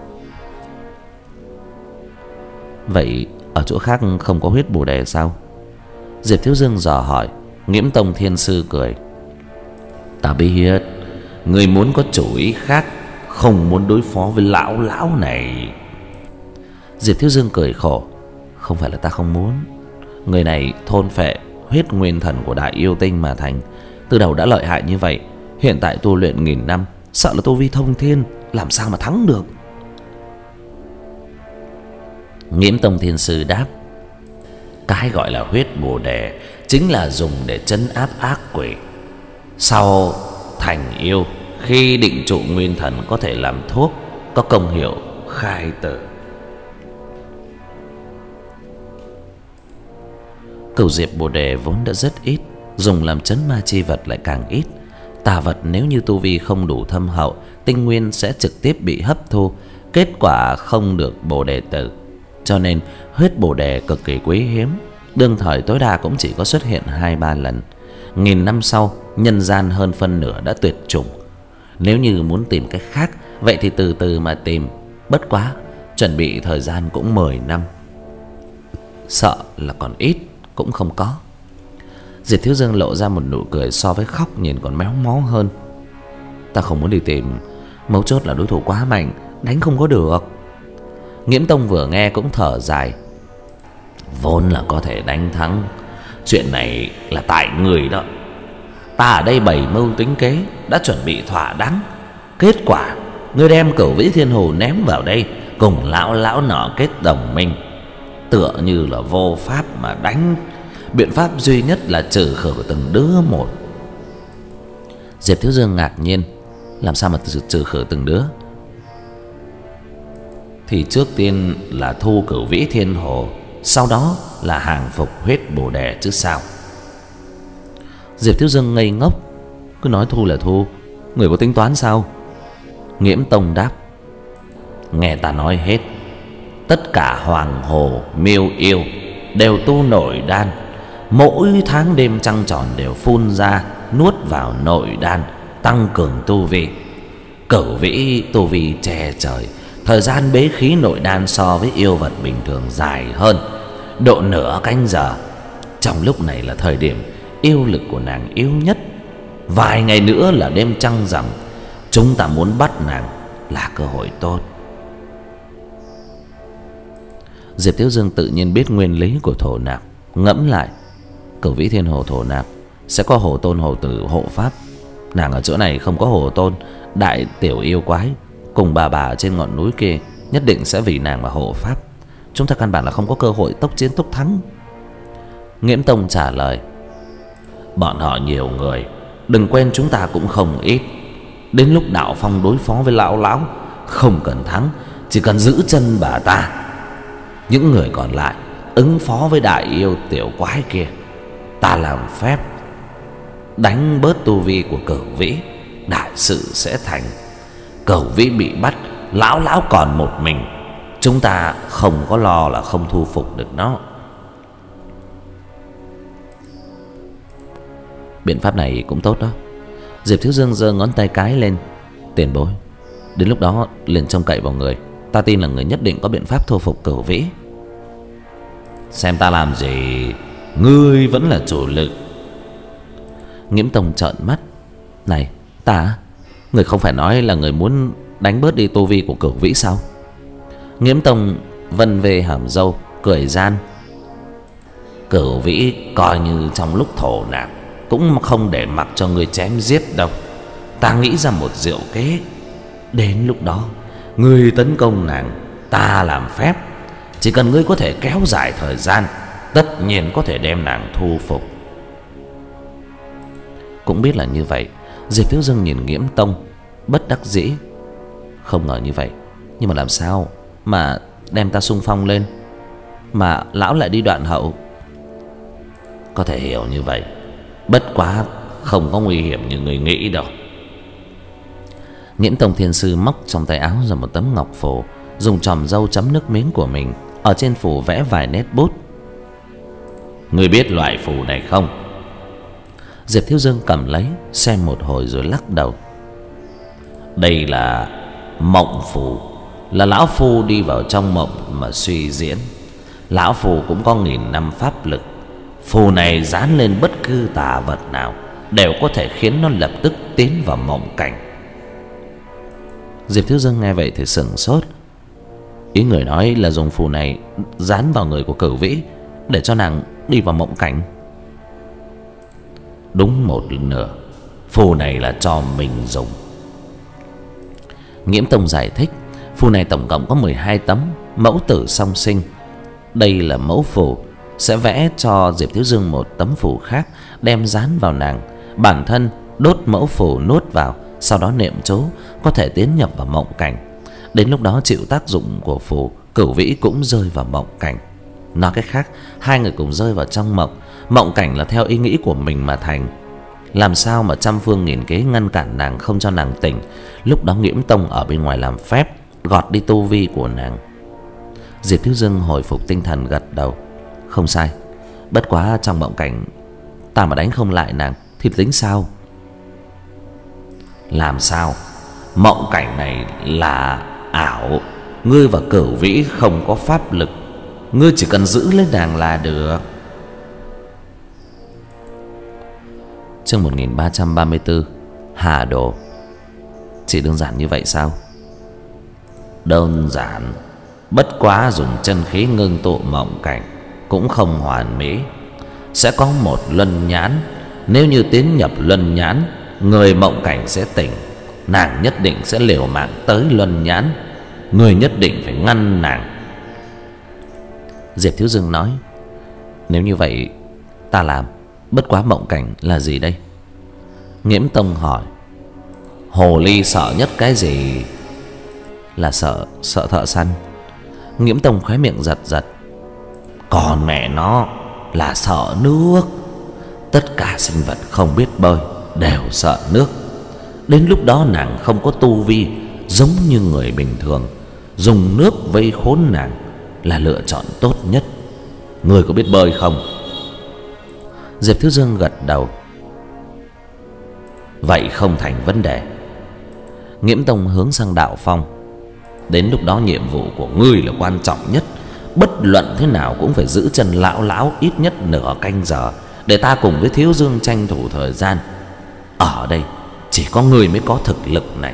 Vậy ở chỗ khác không có huyết bồ đề sao? Diệp Thiếu Dương dò hỏi. Nghiễm Tông Thiên Sư cười. Ta biết người muốn có chủ ý khác, không muốn đối phó với lão lão này. Diệp Thiếu Dương cười khổ. Không phải là ta không muốn. Người này thôn phệ huyết nguyên thần của đại yêu tinh mà thành, từ đầu đã lợi hại như vậy, hiện tại tu luyện nghìn năm, sợ là tu vi thông thiên, làm sao mà thắng được. Nghiễm Tông Thiên Sư đáp. Cái gọi là huyết bồ đề chính là dùng để trấn áp ác quỷ. Sau thành yêu, khi định trụ nguyên thần có thể làm thuốc, có công hiệu khai tử. Cửu diệp bồ đề vốn đã rất ít, dùng làm trấn ma chi vật lại càng ít. Tà vật nếu như tu vi không đủ thâm hậu, tinh nguyên sẽ trực tiếp bị hấp thu, kết quả không được bồ đề tử. Cho nên huyết bồ đề cực kỳ quý hiếm, đương thời tối đa cũng chỉ có xuất hiện hai ba lần. Nghìn năm sau, nhân gian hơn phân nửa đã tuyệt chủng. Nếu như muốn tìm cách khác, vậy thì từ từ mà tìm. Bất quá chuẩn bị thời gian cũng mười năm. Sợ là còn ít cũng không có. Diệp Thiếu Dương lộ ra một nụ cười so với khóc nhìn còn méo mó hơn. Ta không muốn đi tìm, mấu chốt là đối thủ quá mạnh, đánh không có được. Nghiễm Tông vừa nghe cũng thở dài. Vốn là có thể đánh thắng, chuyện này là tại người đó. Ta ở đây bày mưu tính kế, đã chuẩn bị thỏa đáng. Kết quả ngươi đem Cửu Vĩ Thiên Hồ ném vào đây, cùng lão lão nọ kết đồng minh, tựa như là vô pháp mà đánh. Biện pháp duy nhất là trừ khử từng đứa một. Diệp Thiếu Dương ngạc nhiên. Làm sao mà trừ khử từng đứa? Thì trước tiên là thu Cửu Vĩ Thiên Hồ, sau đó là hàng phục huyết bồ đề chứ sao. Diệp Thiếu Dương ngây ngốc. Cứ nói thu là thu, người có tính toán sao? Nghiễm Tông đáp. Nghe ta nói hết. Tất cả hoàng hồ miêu yêu đều tu nội đan, mỗi tháng đêm trăng tròn đều phun ra nuốt vào nội đan, tăng cường tu vi. Cửu Vĩ tu vi che trời, thời gian bế khí nội đan so với yêu vật bình thường dài hơn độ nửa canh giờ. Trong lúc này là thời điểm yêu lực của nàng yếu nhất. Vài ngày nữa là đêm trăng rằm, chúng ta muốn bắt nàng là cơ hội tốt. Diệp Thiếu Dương tự nhiên biết nguyên lý của thổ nạp, ngẫm lại. Cửu Vĩ Thiên Hồ thổ nạp sẽ có hồ tôn hồ tử hộ pháp. Nàng ở chỗ này không có hồ tôn, đại tiểu yêu quái cùng bà bà ở trên ngọn núi kia nhất định sẽ vì nàng mà hộ pháp. Chúng ta căn bản là không có cơ hội tốc chiến tốc thắng. Nghiễm Tông trả lời. Bọn họ nhiều người, Đừng quên chúng ta cũng không ít. Đến lúc Đạo Phong đối phó với lão lão, không cần thắng, chỉ cần giữ chân bà ta. Những người còn lại ứng phó với đại yêu tiểu quái kia. Ta làm phép đánh bớt tu vi của Cửu Vĩ, đại sự sẽ thành. Cửu Vĩ bị bắt, lão lão còn một mình, chúng ta không có lo là không thu phục được nó. Biện pháp này cũng tốt đó. Diệp Thiếu Dương giơ ngón tay cái lên. Tiền bối, đến lúc đó liền trông cậy vào người. Ta tin là người nhất định có biện pháp thu phục Cửu Vĩ. Xem ta làm gì, ngươi vẫn là chủ lực. Nghiễm Tông trợn mắt. Này, ta, người không phải nói là người muốn đánh bớt đi tu vi của Cửu Vĩ sao? Nghiễm Tông vân về hàm râu, cười gian. Cửu Vĩ coi như trong lúc thổ nạp cũng không để mặc cho người chém giết đâu. Ta nghĩ ra một diệu kế. Đến lúc đó ngươi tấn công nàng, ta làm phép. Chỉ cần ngươi có thể kéo dài thời gian, tất nhiên có thể đem nàng thu phục. Cũng biết là như vậy, Diệp Thiếu Dương nhìn Nghiễm Tông bất đắc dĩ. Không ngờ như vậy, nhưng mà làm sao mà đem ta xung phong lên, mà lão lại đi đoạn hậu? Có thể hiểu như vậy, bất quá không có nguy hiểm như người nghĩ đâu. Nghiễm Tông Thiên Sư móc trong tay áo ra một tấm ngọc phù, dùng chòm râu chấm nước miếng của mình ở trên phù vẽ vài nét bút. Ngươi biết loại phù này không? Diệp Thiếu Dương cầm lấy xem một hồi rồi lắc đầu. Đây là mộng phù, là lão phu đi vào trong mộng mà suy diễn. Lão phu cũng có nghìn năm pháp lực. Phù này dán lên bất cứ tà vật nào đều có thể khiến nó lập tức tiến vào mộng cảnh. Diệp Thiếu Dương nghe vậy thì sửng sốt. Ý người nói là dùng phù này dán vào người của Cửu Vĩ để cho nàng đi vào mộng cảnh. Đúng một nửa, phù này là cho mình dùng. Nghiễm Tông giải thích, phù này tổng cộng có mười hai tấm, mẫu tử song sinh. Đây là mẫu phù, sẽ vẽ cho Diệp Thiếu Dương một tấm phù khác, đem dán vào nàng. Bản thân đốt mẫu phù nuốt vào, sau đó niệm chú, có thể tiến nhập vào mộng cảnh. Đến lúc đó chịu tác dụng của phù, Cửu Vĩ cũng rơi vào mộng cảnh. Nói cách khác, hai người cùng rơi vào trong mộng. Mộng cảnh là theo ý nghĩ của mình mà thành. Làm sao mà trăm phương nghìn kế ngăn cản nàng, không cho nàng tỉnh. Lúc đó Nghiễm Tông ở bên ngoài làm phép, gọt đi tu vi của nàng. Diệp Thiếu Dương hồi phục tinh thần gật đầu. Không sai, bất quá trong mộng cảnh ta mà đánh không lại nàng thì tính sao? Làm sao? Mộng cảnh này là ảo. Ngươi và Cửu Vĩ không có pháp lực, ngươi chỉ cần giữ lấy nàng là được. Chương một nghìn ba trăm ba mươi tư. Hà Đồ. Chỉ đơn giản như vậy sao? Đơn giản, bất quá dùng chân khí ngưng tụ mộng cảnh cũng không hoàn mỹ. Sẽ có một luân nhãn. Nếu như tiến nhập luân nhãn, người mộng cảnh sẽ tỉnh. Nàng nhất định sẽ liều mạng tới luân nhãn. Người nhất định phải ngăn nàng. Diệp Thiếu Dương nói. Nếu như vậy ta làm. Bất quá mộng cảnh là gì đây? Nghiễm Tông hỏi. Hồ ly sợ nhất cái gì? Là sợ, sợ thợ săn. Nghiễm Tông khóe miệng giật giật. Còn mẹ nó là sợ nước. Tất cả sinh vật không biết bơi đều sợ nước. Đến lúc đó nàng không có tu vi, giống như người bình thường. Dùng nước vây khốn nàng là lựa chọn tốt nhất. Người có biết bơi không? Diệp Thiếu Dương gật đầu. Vậy không thành vấn đề. Nghiễm Tông hướng sang Đạo Phong. Đến lúc đó nhiệm vụ của ngươi là quan trọng nhất. Bất luận thế nào cũng phải giữ chân lão lão ít nhất nửa canh giờ, để ta cùng với Thiếu Dương tranh thủ thời gian. Ở đây chỉ có ngươi mới có thực lực này.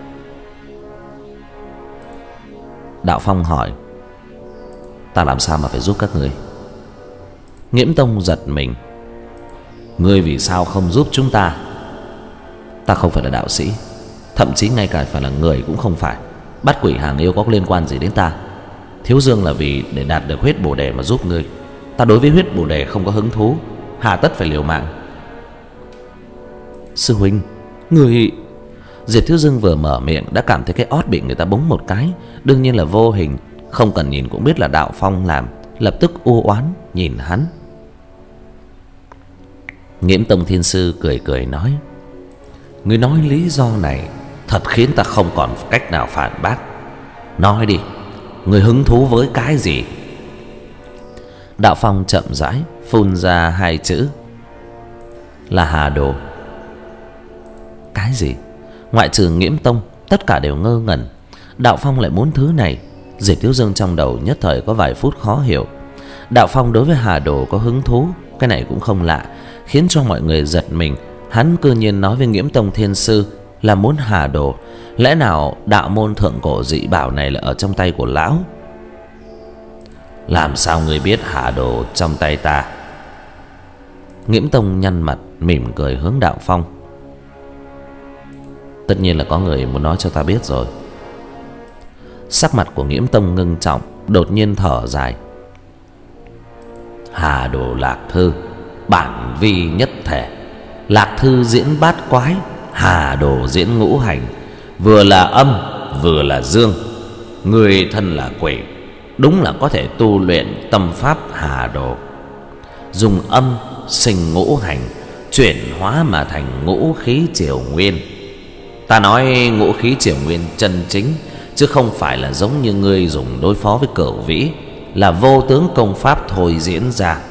Đạo Phong hỏi. Ta làm sao mà phải giúp các người? Nghiễm Tông giật mình. Ngươi vì sao không giúp chúng ta? Ta không phải là đạo sĩ, thậm chí ngay cả phải là người cũng không phải. Bắt quỷ hàng yêu có liên quan gì đến ta? Thiếu Dương là vì để đạt được huyết bồ đề mà giúp ngươi. Ta đối với huyết bồ đề không có hứng thú, hà tất phải liều mạng. Sư huynh, người... Diệp Thiếu Dương vừa mở miệng đã cảm thấy cái ót bị người ta búng một cái, đương nhiên là vô hình, không cần nhìn cũng biết là Đạo Phong làm, lập tức u oán nhìn hắn. Nghiễm Tông Thiên Sư cười cười nói: ngươi nói lý do này thật khiến ta không còn cách nào phản bác. Nói đi, ngươi hứng thú với cái gì? Đạo Phong chậm rãi phun ra hai chữ: là hà đồ. Cái gì? Ngoại trừ Nghiễm Tông, tất cả đều ngơ ngẩn. Đạo Phong lại muốn thứ này. Diệp Thiếu Dương trong đầu nhất thời có vài phút khó hiểu. Đạo Phong đối với hà đồ có hứng thú, cái này cũng không lạ, khiến cho mọi người giật mình. Hắn cư nhiên nói với Nghiễm Tông Thiên Sư là muốn hà đồ. Lẽ nào đạo môn thượng cổ dị bảo này là ở trong tay của lão? Làm sao ngươi biết hà đồ trong tay ta? Nghiễm Tông nhăn mặt mỉm cười hướng Đạo Phong: tất nhiên là có người muốn nói cho ta biết rồi. Sắc mặt của Nghiễm Tông ngưng trọng, đột nhiên thở dài: hà đồ lạc thư, bản vi nhất thể. Lạc thư diễn bát quái, hà đồ diễn ngũ hành, vừa là âm vừa là dương. Người thân là quỷ, đúng là có thể tu luyện tâm pháp hà đồ, dùng âm sinh ngũ hành, chuyển hóa mà thành ngũ khí triều nguyên. Ta nói ngũ khí triều nguyên chân chính, chứ không phải là giống như ngươi dùng đối phó với Cửu Vĩ, là vô tướng công pháp thôi diễn ra.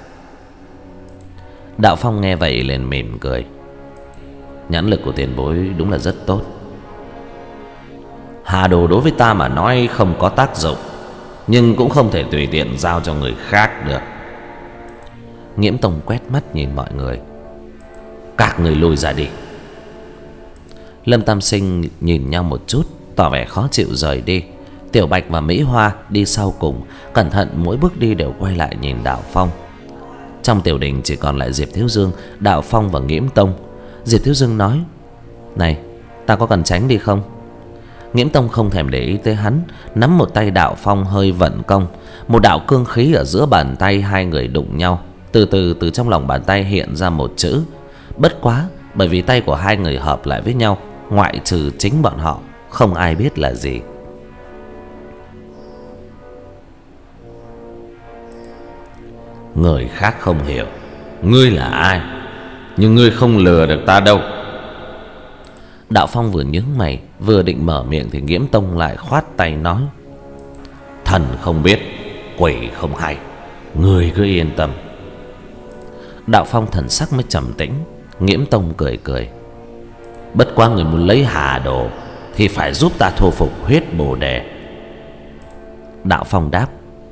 Đạo Phong nghe vậy liền mỉm cười: nhãn lực của tiền bối đúng là rất tốt. Hà đồ đối với ta mà nói không có tác dụng, nhưng cũng không thể tùy tiện giao cho người khác được. Nghiễm Tông quét mắt nhìn mọi người: các người lùi ra đi. Lâm Tam Sinh nhìn nhau một chút, tỏ vẻ khó chịu rời đi. Tiểu Bạch và Mỹ Hoa đi sau cùng, cẩn thận mỗi bước đi đều quay lại nhìn Đạo Phong. Trong tiểu đình chỉ còn lại Diệp Thiếu Dương, Đạo Phong và Nghiễm Tông. Diệp Thiếu Dương nói: này, ta có cần tránh đi không? Nghiễm Tông không thèm để ý tới hắn, nắm một tay Đạo Phong hơi vận công. Một đạo cương khí ở giữa bàn tay hai người đụng nhau. Từ từ từ trong lòng bàn tay hiện ra một chữ. Bất quá, bởi vì tay của hai người hợp lại với nhau, ngoại trừ chính bọn họ, không ai biết là gì. Người khác không hiểu ngươi là ai, nhưng ngươi không lừa được ta đâu. Đạo Phong vừa nhướng mày, vừa định mở miệng thì Nghiễm Tông lại khoát tay nói: thần không biết, quỷ không hay, ngươi cứ yên tâm. Đạo Phong thần sắc mới trầm tĩnh. Nghiễm Tông cười cười: bất quá người muốn lấy hà đồ thì phải giúp ta thu phục huyết bồ đề. Đạo Phong đáp: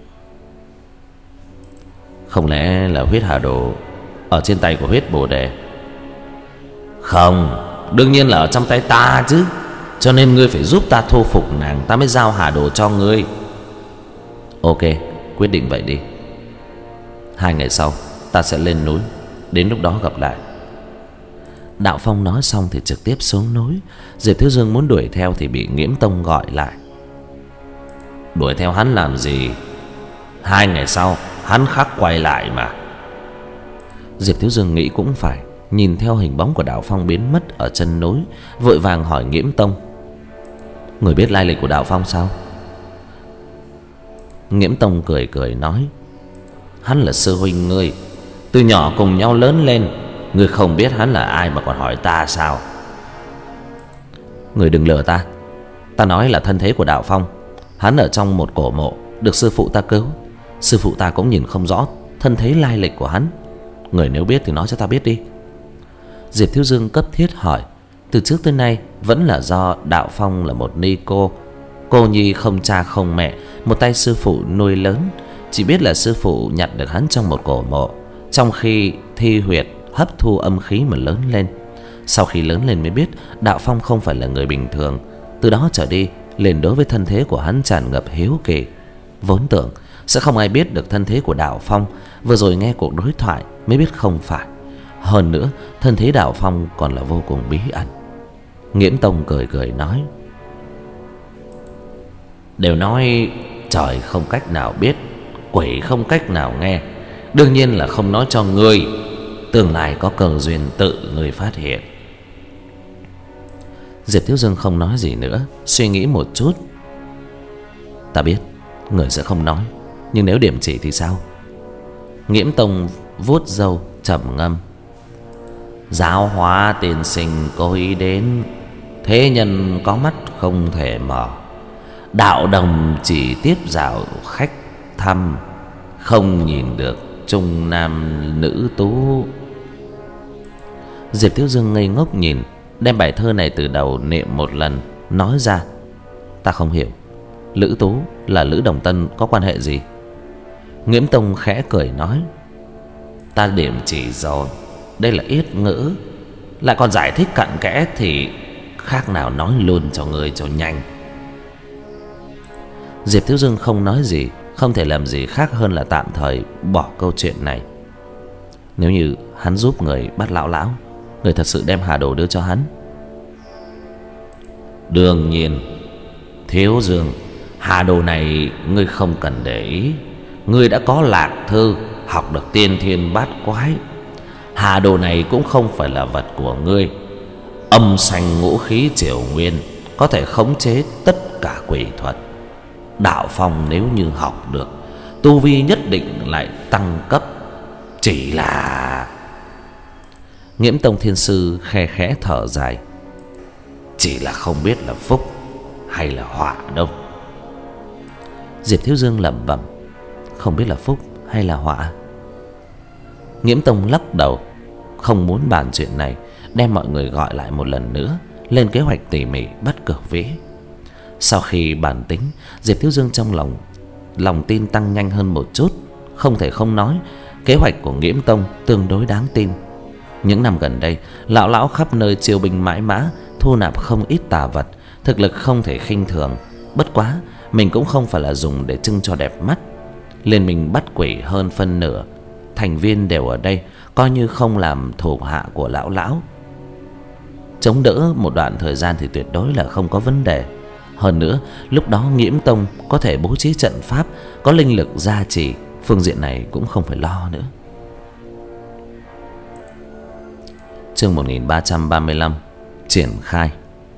không lẽ là huyết hà đồ ở trên tay của huyết bồ đề? Không, đương nhiên là ở trong tay ta chứ. Cho nên ngươi phải giúp ta thu phục nàng, ta mới giao hà đồ cho ngươi. Ok, quyết định vậy đi. Hai ngày sau ta sẽ lên núi, đến lúc đó gặp lại. Đạo Phong nói xong thì trực tiếp xuống núi. Diệp Thiếu Dương muốn đuổi theo thì bị Nghiễm Tông gọi lại: đuổi theo hắn làm gì? Hai ngày sau hắn khắc quay lại mà. Diệp Thiếu Dương nghĩ cũng phải, nhìn theo hình bóng của Đạo Phong biến mất ở chân núi, vội vàng hỏi Nghiễm Tông: người biết lai lịch của Đạo Phong sao? Nghiễm Tông cười cười nói: hắn là sư huynh ngươi, từ nhỏ cùng nhau lớn lên, ngươi không biết hắn là ai mà còn hỏi ta sao? Người đừng lừa ta. Ta nói là thân thế của Đạo Phong. Hắn ở trong một cổ mộ, được sư phụ ta cứu. Sư phụ ta cũng nhìn không rõ thân thế lai lịch của hắn. Người nếu biết thì nói cho ta biết đi. Diệp Thiếu Dương cấp thiết hỏi. Từ trước tới nay vẫn là do Đạo Phong là một ni cô, cô nhi không cha không mẹ, một tay sư phụ nuôi lớn. Chỉ biết là sư phụ nhặt được hắn trong một cổ mộ, trong khi thi huyệt hấp thu âm khí mà lớn lên. Sau khi lớn lên mới biết Đạo Phong không phải là người bình thường. Từ đó trở đi, liền đối với thân thế của hắn tràn ngập hiếu kỳ. Vốn tưởng sẽ không ai biết được thân thế của Đạo Phong, vừa rồi nghe cuộc đối thoại mới biết không phải. Hơn nữa, thân thế Đạo Phong còn là vô cùng bí ẩn. Nghiễm Tông cười cười nói: đều nói trời không cách nào biết, quỷ không cách nào nghe. Đương nhiên là không nói cho ngươi, tương lai có cơ duyên tự ngươi phát hiện. Diệp Thiếu Dương không nói gì nữa, suy nghĩ một chút. Ta biết người sẽ không nói, nhưng nếu điểm chỉ thì sao? Nghiễm Tông vuốt râu trầm ngâm. Giáo hóa tiên sinh có ý đến, thế nhân có mắt không thể mở. Đạo đồng chỉ tiếp dạo khách thăm, không nhìn được trung nam nữ tú. Diệp Thiếu Dương ngây ngốc nhìn, đem bài thơ này từ đầu niệm một lần, nói ra. Ta không hiểu, Lữ Tú là Lữ Đồng Tân có quan hệ gì? Nghiễm Tông khẽ cười nói. Ta điểm chỉ rồi, đây là yết ngữ, lại còn giải thích cặn kẽ thì khác nào nói luôn cho người cho nhanh. Diệp Thiếu Dương không nói gì, không thể làm gì khác hơn là tạm thời bỏ câu chuyện này. Nếu như hắn giúp người bắt lão lão, người thật sự đem hà đồ đưa cho hắn. Đương nhiên, Thiếu Dương, hà đồ này ngươi không cần để ý. Ngươi đã có lạc thư, học được tiên thiên bát quái. Hà đồ này cũng không phải là vật của ngươi. Âm sanh ngũ khí triều nguyên, có thể khống chế tất cả quỷ thuật. Đạo phong nếu như học được, tu vi nhất định lại tăng cấp. Chỉ là... Nghiễm Tông Thiên Sư khe khẽ thở dài. Chỉ là không biết là phúc hay là họa đâu. Diệp Thiếu Dương lẩm bẩm. Không biết là phúc hay là họa? Nghiễm Tông lắc đầu, không muốn bàn chuyện này, đem mọi người gọi lại một lần nữa, lên kế hoạch tỉ mỉ bắt Cửu Vĩ. Sau khi bàn tính, Diệp Thiếu Dương trong lòng lòng tin tăng nhanh hơn một chút. Không thể không nói, kế hoạch của Nghiễm Tông tương đối đáng tin. Những năm gần đây, lão lão khắp nơi chiêu binh mãi mã, thu nạp không ít tà vật, thực lực không thể khinh thường. Bất quá, mình cũng không phải là dùng để trưng cho đẹp mắt. Liên minh bắt quỷ hơn phân nửa thành viên đều ở đây, coi như không làm thủ hạ của lão lão. Chống đỡ một đoạn thời gian thì tuyệt đối là không có vấn đề. Hơn nữa, lúc đó Nghiễm Tông có thể bố trí trận pháp, có linh lực gia trì, phương diện này cũng không phải lo nữa. Chương một nghìn ba trăm ba mươi lăm triển khai.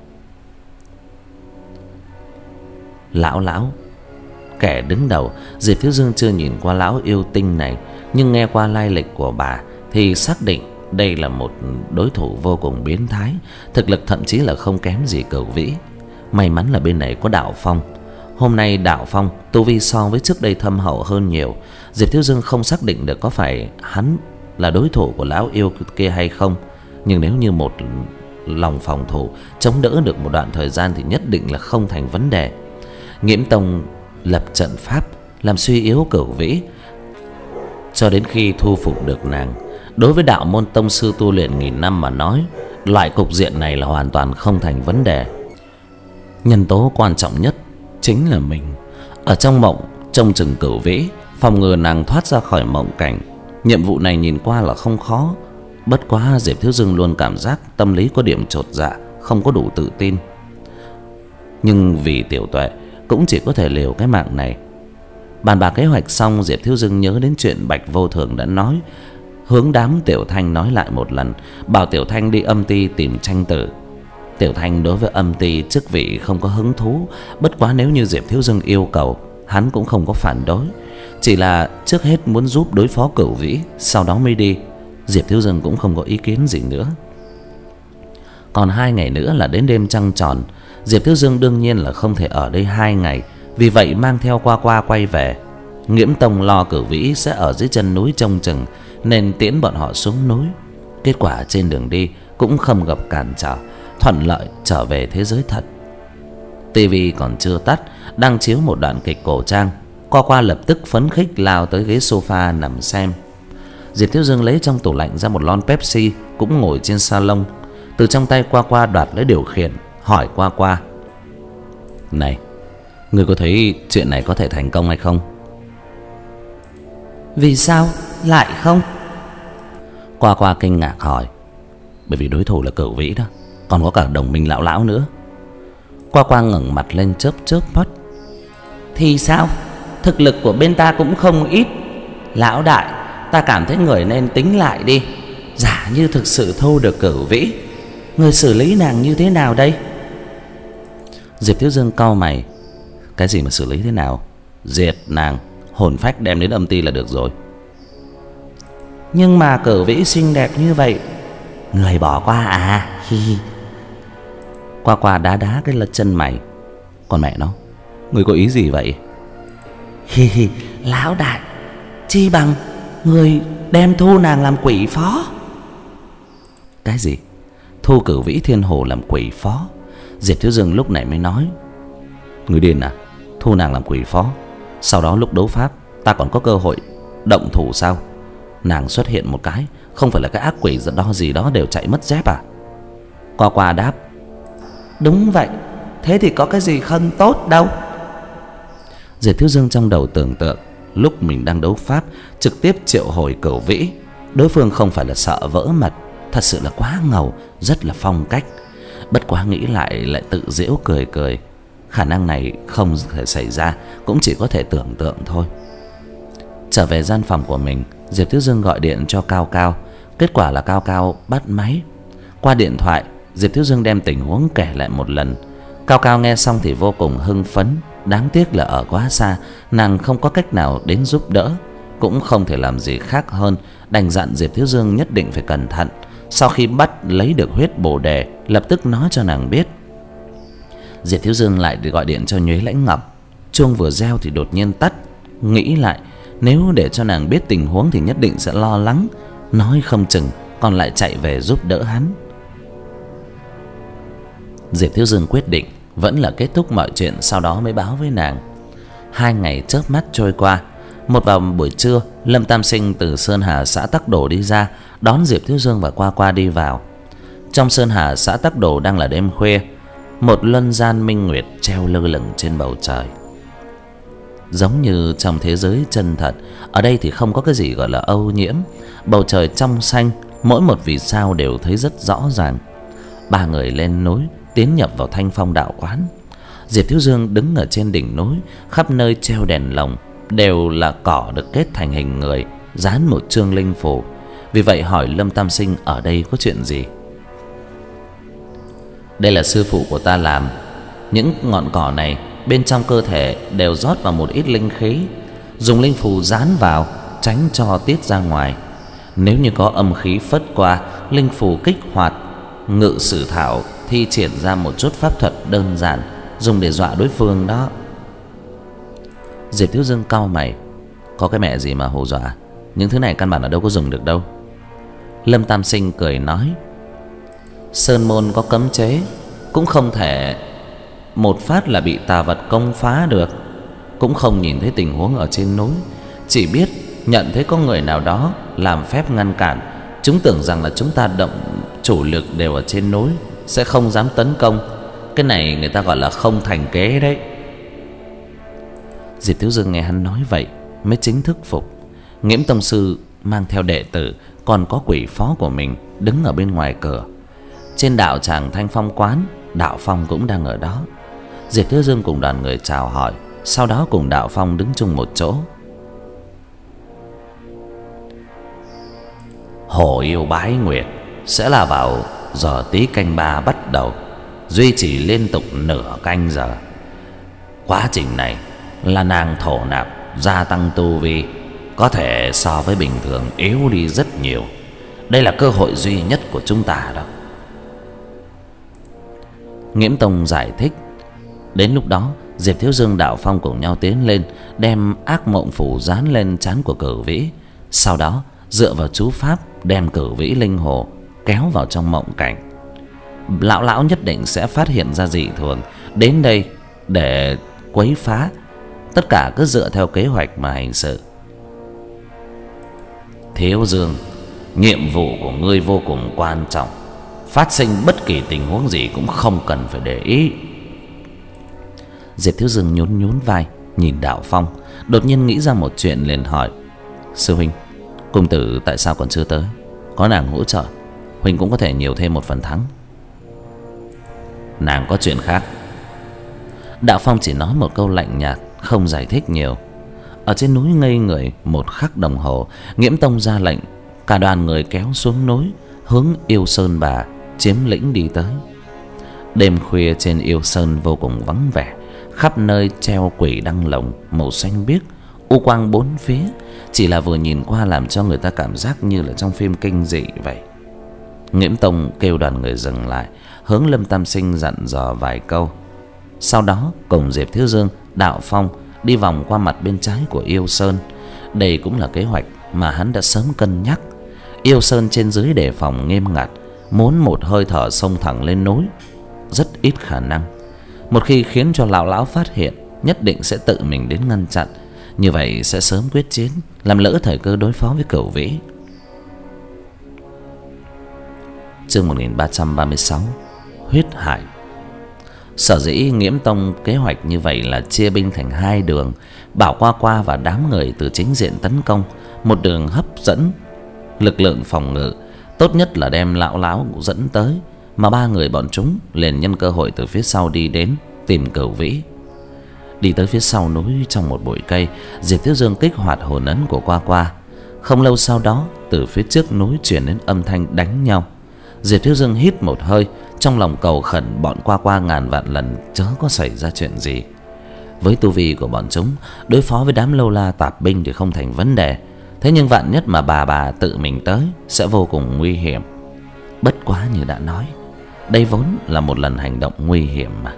Lão lão, kẻ đứng đầu, Diệp Thiếu Dương chưa nhìn qua lão yêu tinh này, nhưng nghe qua lai lịch của bà thì xác định đây là một đối thủ vô cùng biến thái, thực lực thậm chí là không kém gì Cửu Vĩ. May mắn là bên này có Đạo Phong. Hôm nay Đạo Phong tu vi so với trước đây thâm hậu hơn nhiều. Diệp Thiếu Dương không xác định được có phải hắn là đối thủ của lão yêu kia hay không, nhưng nếu như một lòng phòng thủ chống đỡ được một đoạn thời gian thì nhất định là không thành vấn đề. Nghiễm Tông lập trận pháp làm suy yếu Cửu Vĩ cho đến khi thu phục được nàng. Đối với đạo môn tông sư tu luyện nghìn năm mà nói, loại cục diện này là hoàn toàn không thành vấn đề. Nhân tố quan trọng nhất chính là mình ở trong mộng trông chừng Cửu Vĩ, phòng ngừa nàng thoát ra khỏi mộng cảnh. Nhiệm vụ này nhìn qua là không khó, bất quá Diệp Thiếu Dương luôn cảm giác tâm lý có điểm chột dạ, không có đủ tự tin. Nhưng vì Tiểu Tuệ cũng chỉ có thể liều cái mạng này. Bàn bạc kế hoạch xong, Diệp Thiếu Dương nhớ đến chuyện Bạch Vô Thường đã nói, hướng đám Tiểu Thanh nói lại một lần, bảo Tiểu Thanh đi âm ty tìm tranh tử. Tiểu Thanh đối với âm ty chức vị không có hứng thú, bất quá nếu như Diệp Thiếu Dương yêu cầu, hắn cũng không có phản đối, chỉ là trước hết muốn giúp đối phó Cửu Vĩ, sau đó mới đi. Diệp Thiếu Dương cũng không có ý kiến gì nữa. Còn hai ngày nữa là đến đêm trăng tròn. Diệp Thiếu Dương đương nhiên là không thể ở đây hai ngày, vì vậy mang theo Qua Qua quay về. Nghiễm Tông lo Cửu Vĩ sẽ ở dưới chân núi trông chừng, nên tiễn bọn họ xuống núi. Kết quả trên đường đi cũng không gặp cản trở, thuận lợi trở về thế giới thật. Tivi còn chưa tắt, đang chiếu một đoạn kịch cổ trang. Qua Qua lập tức phấn khích lao tới ghế sofa nằm xem. Diệp Thiếu Dương lấy trong tủ lạnh ra một lon Pepsi, cũng ngồi trên salon. Từ trong tay Qua Qua đoạt lấy điều khiển, hỏi Qua Qua: "Này, ngươi có thấy chuyện này có thể thành công hay không?" "Vì sao lại không?" Qua Qua kinh ngạc hỏi. "Bởi vì đối thủ là Cửu Vĩ đó, còn có cả đồng minh lão lão nữa." Qua Qua ngẩng mặt lên chớp chớp mắt. "Thì sao? Thực lực của bên ta cũng không ít. Lão đại, ta cảm thấy người nên tính lại đi. Giả như thực sự thu được Cửu Vĩ, người xử lý nàng như thế nào đây?" Diệp Thiếu Dương cau mày. Cái gì mà xử lý thế nào? Diệt nàng, hồn phách đem đến âm ty là được rồi. Nhưng mà Cửu Vĩ xinh đẹp như vậy, người bỏ qua à? Hi hi. Qua Qua đá đá cái lật chân mày. Còn mẹ nó, người có ý gì vậy? Hi hi. Lão đại, chi bằng người đem thu nàng làm quỷ phó. Cái gì? Thu Cửu Vĩ Thiên Hồ làm quỷ phó? Diệp Thiếu Dương lúc này mới nói. Người điên à? Thu nàng làm quỷ phó, sau đó lúc đấu pháp ta còn có cơ hội động thủ sao? Nàng xuất hiện một cái, không phải là cái ác quỷ đó gì đó đều chạy mất dép à? Qua Qua đáp. Đúng vậy, thế thì có cái gì không tốt đâu. Diệp Thiếu Dương trong đầu tưởng tượng lúc mình đang đấu pháp trực tiếp triệu hồi Cửu Vĩ, đối phương không phải là sợ vỡ mật, thật sự là quá ngầu, rất là phong cách. Bất quá nghĩ lại lại tự giễu cười cười. Khả năng này không thể xảy ra, cũng chỉ có thể tưởng tượng thôi. Trở về gian phòng của mình, Diệp Thiếu Dương gọi điện cho Cao Cao. Kết quả là Cao Cao bắt máy. Qua điện thoại, Diệp Thiếu Dương đem tình huống kể lại một lần. Cao Cao nghe xong thì vô cùng hưng phấn. Đáng tiếc là ở quá xa, nàng không có cách nào đến giúp đỡ, cũng không thể làm gì khác hơn đành dặn Diệp Thiếu Dương nhất định phải cẩn thận. Sau khi bắt lấy được huyết bồ đề, lập tức nói cho nàng biết. Diệp Thiếu Dương lại gọi điện cho Nhuế Lãnh Ngọc. Chuông vừa reo thì đột nhiên tắt. Nghĩ lại, nếu để cho nàng biết tình huống thì nhất định sẽ lo lắng, nói không chừng còn lại chạy về giúp đỡ hắn. Diệp Thiếu Dương quyết định vẫn là kết thúc mọi chuyện sau đó mới báo với nàng. Hai ngày chớp mắt trôi qua. Một vào buổi trưa, Lâm Tam Sinh từ Sơn Hà xã Tắc Đồ đi ra, đón Diệp Thiếu Dương và Qua Qua đi vào. Trong Sơn Hà xã Tắc Đồ đang là đêm khuya. Một luân gian minh nguyệt treo lơ lửng trên bầu trời. Giống như trong thế giới chân thật, ở đây thì không có cái gì gọi là ô nhiễm. Bầu trời trong xanh, mỗi một vì sao đều thấy rất rõ ràng. Ba người lên núi tiến nhập vào Thanh Phong đạo quán. Diệp Thiếu Dương đứng ở trên đỉnh núi, khắp nơi treo đèn lồng, đều là cỏ được kết thành hình người, dán một chương linh phù. Vì vậy hỏi Lâm Tam Sinh ở đây có chuyện gì. Đây là sư phụ của ta làm. Những ngọn cỏ này bên trong cơ thể đều rót vào một ít linh khí, dùng linh phù dán vào, tránh cho tiết ra ngoài. Nếu như có âm khí phất qua, linh phù kích hoạt. Ngự sử thảo thi triển ra một chút pháp thuật đơn giản, dùng để dọa đối phương đó. Diệp Thiếu Dương cau mày. Có cái mẹ gì mà hù dọa, những thứ này căn bản là đâu có dùng được đâu. Lâm Tam Sinh cười nói. Sơn môn có cấm chế, cũng không thể một phát là bị tà vật công phá được. Cũng không nhìn thấy tình huống ở trên núi, chỉ biết nhận thấy có người nào đó làm phép ngăn cản. Chúng tưởng rằng là chúng ta động chủ lực đều ở trên núi, sẽ không dám tấn công. Cái này người ta gọi là không thành kế đấy. Diệp Thiếu Dương nghe hắn nói vậy mới chính thức phục. Nghiễm tông sư mang theo đệ tử, còn có quỷ phó của mình đứng ở bên ngoài cửa. Trên đạo tràng Thanh Phong quán, Đạo Phong cũng đang ở đó. Diệp Thiếu Dương cùng đoàn người chào hỏi, sau đó cùng Đạo Phong đứng chung một chỗ. Hổ yêu bái nguyệt sẽ là vào giờ tí canh ba bắt đầu, duy trì liên tục nửa canh giờ. Quá trình này là nàng thổ nạp gia tăng tu vi, có thể so với bình thường yếu đi rất nhiều. Đây là cơ hội duy nhất của chúng ta đó. Nghiễm Tông giải thích. Đến lúc đó Diệp Thiếu Dương, Đạo Phong cùng nhau tiến lên, đem ác mộng phủ dán lên trán của Cửu Vĩ. Sau đó dựa vào chú pháp đem Cửu Vĩ linh hồ kéo vào trong mộng cảnh. Lão lão nhất định sẽ phát hiện ra dị thường, đến đây để quấy phá. Tất cả cứ dựa theo kế hoạch mà hành sự. Thiếu Dương, nhiệm vụ của ngươi vô cùng quan trọng. Phát sinh bất kỳ tình huống gì cũng không cần phải để ý. Diệp Thiếu Dương nhún nhún vai, nhìn Đạo Phong, đột nhiên nghĩ ra một chuyện liền hỏi. Sư huynh, cung tử tại sao còn chưa tới? Có nàng hỗ trợ, huynh cũng có thể nhiều thêm một phần thắng. Nàng có chuyện khác. Đạo Phong chỉ nói một câu lạnh nhạt, không giải thích nhiều. Ở trên núi ngây người một khắc đồng hồ, Nghiễm Tông ra lệnh, cả đoàn người kéo xuống núi, hướng Yêu Sơn Bà chiếm lĩnh đi tới. Đêm khuya trên Yêu Sơn vô cùng vắng vẻ, khắp nơi treo quỷ đăng lồng màu xanh biếc, u quang bốn phía, chỉ là vừa nhìn qua làm cho người ta cảm giác như là trong phim kinh dị vậy. Nghiễm Tông kêu đoàn người dừng lại, hướng Lâm Tam Sinh dặn dò vài câu. Sau đó cùng Diệp Thiếu Dương, Đạo Phong đi vòng qua mặt bên trái của Yêu Sơn. Đây cũng là kế hoạch mà hắn đã sớm cân nhắc. Yêu Sơn trên dưới đề phòng nghiêm ngặt, muốn một hơi thở xông thẳng lên núi rất ít khả năng. Một khi khiến cho lão lão phát hiện, nhất định sẽ tự mình đến ngăn chặn. Như vậy sẽ sớm quyết chiến, làm lỡ thời cơ đối phó với Cửu Vĩ. Chương một nghìn ba trăm ba mươi sáu, huyết hải. Sở dĩ Nghiễm Tông kế hoạch như vậy là chia binh thành hai đường, bảo Qua Qua và đám người từ chính diện tấn công, một đường hấp dẫn lực lượng phòng ngự, tốt nhất là đem lão lão dẫn tới, mà ba người bọn chúng liền nhân cơ hội từ phía sau đi đến tìm Cửu Vĩ. Đi tới phía sau núi trong một bụi cây, Diệp Thiếu Dương kích hoạt hồn ấn của Qua Qua. Không lâu sau đó, từ phía trước núi truyền đến âm thanh đánh nhau. Diệp Thiếu Dương hít một hơi, trong lòng cầu khẩn bọn Qua Qua ngàn vạn lần chớ có xảy ra chuyện gì. Với tu vi của bọn chúng, đối phó với đám lâu la tạp binh thì không thành vấn đề. Thế nhưng vạn nhất mà bà bà tự mình tới sẽ vô cùng nguy hiểm. Bất quá như đã nói, đây vốn là một lần hành động nguy hiểm mà.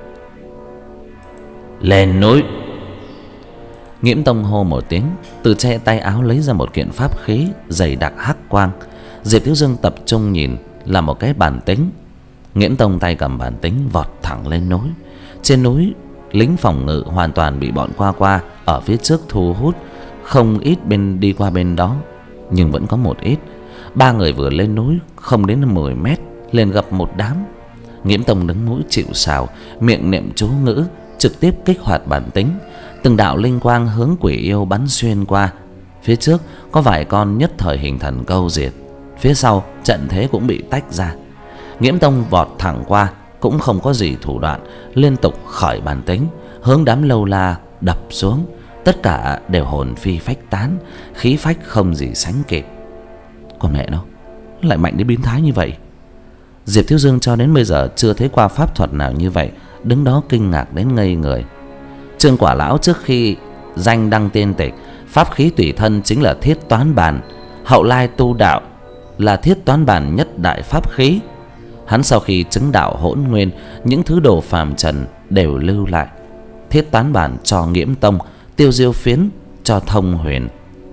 Lên núi! Nghiễm Tông hô một tiếng, từ che tay áo lấy ra một kiện pháp khí dày đặc hắc quang. Diệp Thiếu Dương tập trung nhìn là một cái bản tính. Nghiễm Tông tay cầm bản tính vọt thẳng lên núi. Trên núi, lính phòng ngự hoàn toàn bị bọn Qua Qua ở phía trước thu hút, không ít bên đi qua bên đó, nhưng vẫn có một ít. Ba người vừa lên núi không đến mười mét liền gặp một đám. Nghiễm Tông đứng mũi chịu sào, miệng niệm chú ngữ, trực tiếp kích hoạt bản tính. Từng đạo linh quang hướng quỷ yêu bắn xuyên qua. Phía trước có vài con nhất thời hình thần câu diệt, phía sau trận thế cũng bị tách ra. Nghiễm Tông vọt thẳng qua, cũng không có gì thủ đoạn, liên tục khởi bản tính, hướng đám lâu la đập xuống. Tất cả đều hồn phi phách tán, khí phách không gì sánh kịp. Còn mẹ nó, lại mạnh đến biến thái như vậy. Diệp Thiếu Dương cho đến bây giờ chưa thấy qua pháp thuật nào như vậy, đứng đó kinh ngạc đến ngây người. Trương Quả Lão trước khi danh đăng tiên tịch, pháp khí tùy thân chính là Thiết Toán Bản. Hậu lai tu đạo là Thiết Toán Bản nhất đại pháp khí. Hắn sau khi chứng đạo hỗn nguyên, những thứ đồ phàm trần đều lưu lại. Thiết Toán Bản cho Nghiễm Tông, Tiêu Diêu Phiến cho Thông Huyền.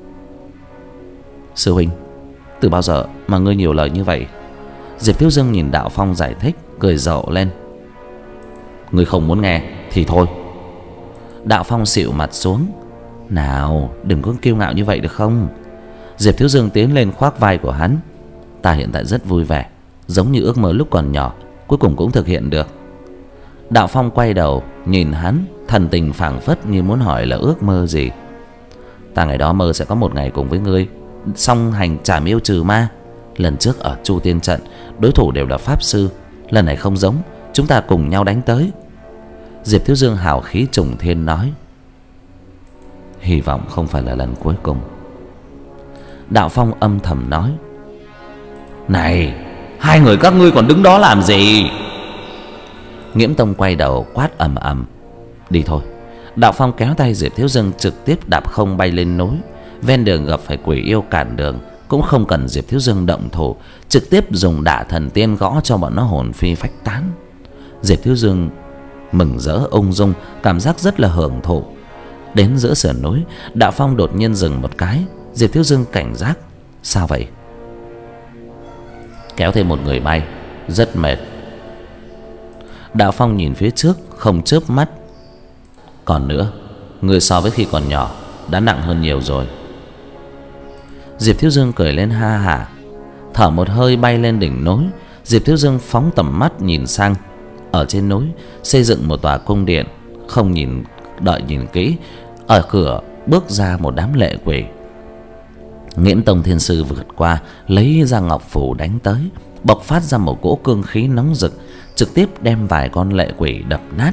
Sư huynh, từ bao giờ mà ngươi nhiều lời như vậy? Diệp Thiếu Dương nhìn Đạo Phong giải thích, cười rộ lên. Ngươi không muốn nghe thì thôi. Đạo Phong xịu mặt xuống. Nào, đừng có kiêu ngạo như vậy được không? Diệp Thiếu Dương tiến lên khoác vai của hắn. Ta hiện tại rất vui vẻ, giống như ước mơ lúc còn nhỏ, cuối cùng cũng thực hiện được. Đạo Phong quay đầu nhìn hắn, thần tình phảng phất như muốn hỏi là ước mơ gì. Ta ngày đó mơ sẽ có một ngày cùng với ngươi song hành trảm yêu trừ ma. Lần trước ở Chu Tiên Trận, đối thủ đều là pháp sư. Lần này không giống, chúng ta cùng nhau đánh tới. Diệp Thiếu Dương hào khí trùng thiên nói. Hy vọng không phải là lần cuối cùng. Đạo Phong âm thầm nói. Này, hai người các ngươi còn đứng đó làm gì? Nghiễm Tông quay đầu quát ầm ầm. Đi thôi. Đạo Phong kéo tay Diệp Thiếu Dương trực tiếp đạp không bay lên núi. Ven đường gặp phải quỷ yêu cản đường, cũng không cần Diệp Thiếu Dương động thủ, trực tiếp dùng Đả Thần Tiên gõ cho bọn nó hồn phi phách tán. Diệp Thiếu Dương mừng rỡ ung dung, cảm giác rất là hưởng thụ. Đến giữa sườn núi, Đạo Phong đột nhiên dừng một cái. Diệp Thiếu Dương cảnh giác. Sao vậy? Kéo thêm một người bay, rất mệt. Đạo Phong nhìn phía trước không chớp mắt. Còn nữa, người so với khi còn nhỏ đã nặng hơn nhiều rồi. Diệp Thiếu Dương cười lên ha hả, thở một hơi bay lên đỉnh núi. Diệp Thiếu Dương phóng tầm mắt nhìn sang. Ở trên núi xây dựng một tòa cung điện. Không nhìn đợi nhìn kỹ, ở cửa bước ra một đám lệ quỷ. Nghiễm Tông Thiên Sư vượt qua, lấy ra ngọc phủ đánh tới, bộc phát ra một cỗ cương khí nóng rực, trực tiếp đem vài con lệ quỷ đập nát.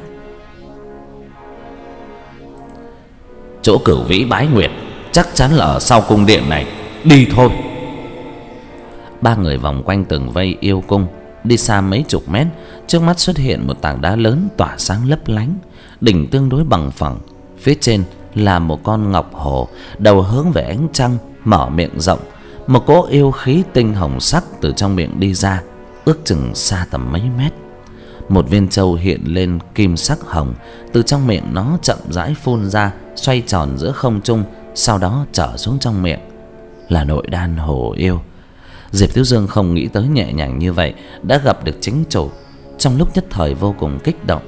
Chỗ Cửu Vĩ bái nguyệt chắc chắn là ở sau cung điện này. Đi thôi. Ba người vòng quanh tường vây yêu cung, Đi xa mấy chục mét, trước mắt xuất hiện một tảng đá lớn tỏa sáng lấp lánh, đỉnh tương đối bằng phẳng. Phía trên là một con ngọc hổ, đầu hướng về ánh trăng, mở miệng rộng. Một cỗ yêu khí tinh hồng sắc từ trong miệng đi ra, ước chừng xa tầm mấy mét. Một viên châu hiện lên kim sắc hồng, từ trong miệng nó chậm rãi phun ra, xoay tròn giữa không trung, sau đó trở xuống trong miệng. Là nội đan hổ yêu. Diệp Thiếu Dương không nghĩ tới nhẹ nhàng như vậy đã gặp được chính chủ, trong lúc nhất thời vô cùng kích động.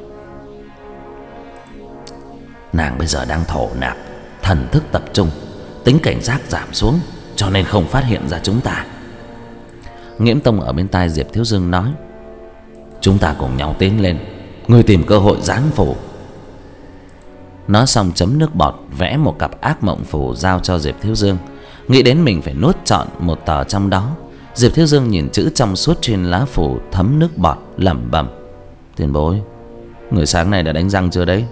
Nàng bây giờ đang thổ nạp, thần thức tập trung, tính cảnh giác giảm xuống, cho nên không phát hiện ra chúng ta. Nghiễm Tông ở bên tai Diệp Thiếu Dương nói: chúng ta cùng nhau tiến lên, ngươi tìm cơ hội giáng phù. Nói xong chấm nước bọt vẽ một cặp ác mộng phù giao cho Diệp Thiếu Dương. Nghĩ đến mình phải nuốt trọn một tờ trong đó, Diệp Thiếu Dương nhìn chữ trong suốt trên lá phù thấm nước bọt, lẩm bẩm: tiền bối, người sáng này đã đánh răng chưa đấy?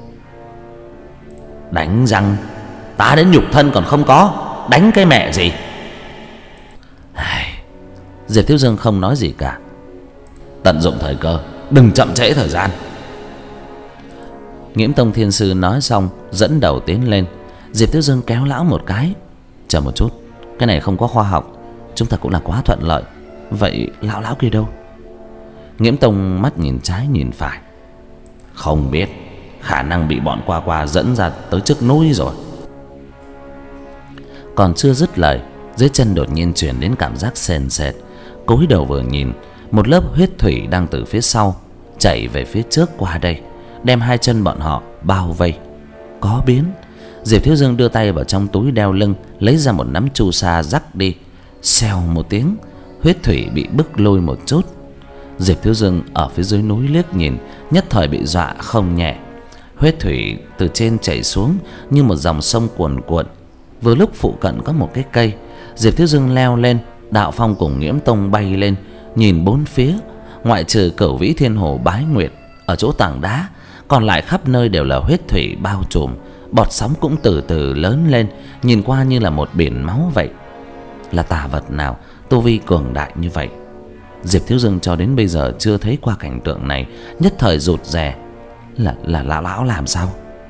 Đánh răng? Ta đến nhục thân còn không có, đánh cái mẹ gì? Diệp Thiếu Dương không nói gì cả. Tận dụng thời cơ, đừng chậm trễ thời gian. Nghiễm Tông Thiên Sư nói xong dẫn đầu tiến lên. Diệp Thiếu Dương kéo lão một cái: chờ một chút, cái này không có khoa học, chúng ta cũng là quá thuận lợi. Vậy lão lão kia đâu? Nghiễm Tông mắt nhìn trái nhìn phải: không biết, khả năng bị bọn qua qua dẫn ra tới trước núi rồi. Còn chưa dứt lời, dưới chân đột nhiên truyền đến cảm giác sền sệt. Cúi đầu vừa nhìn, một lớp huyết thủy đang từ phía sau chảy về phía trước qua đây, đem hai chân bọn họ bao vây. Có biến. Diệp Thiếu Dương đưa tay vào trong túi đeo lưng, lấy ra một nắm chu sa rắc đi. Xèo một tiếng, huyết thủy bị bức lôi một chút. Diệp Thiếu Dương ở phía dưới núi liếc nhìn, nhất thời bị dọa không nhẹ. Huyết thủy từ trên chảy xuống như một dòng sông cuồn cuộn. Vừa lúc phụ cận có một cái cây, Diệp Thiếu Dương leo lên. Đạo Phong cùng Nghiễm Tông bay lên, nhìn bốn phía, ngoại trừ Cửu Vĩ Thiên Hồ Bái Nguyệt ở chỗ tảng đá, còn lại khắp nơi đều là huyết thủy bao trùm. Bọt sóng cũng từ từ lớn lên, nhìn qua như là một biển máu vậy. Là tà vật nào tu vi cường đại như vậy? Diệp Thiếu Dương cho đến bây giờ chưa thấy qua cảnh tượng này, nhất thời rụt rè. Là là lão lão làm sao?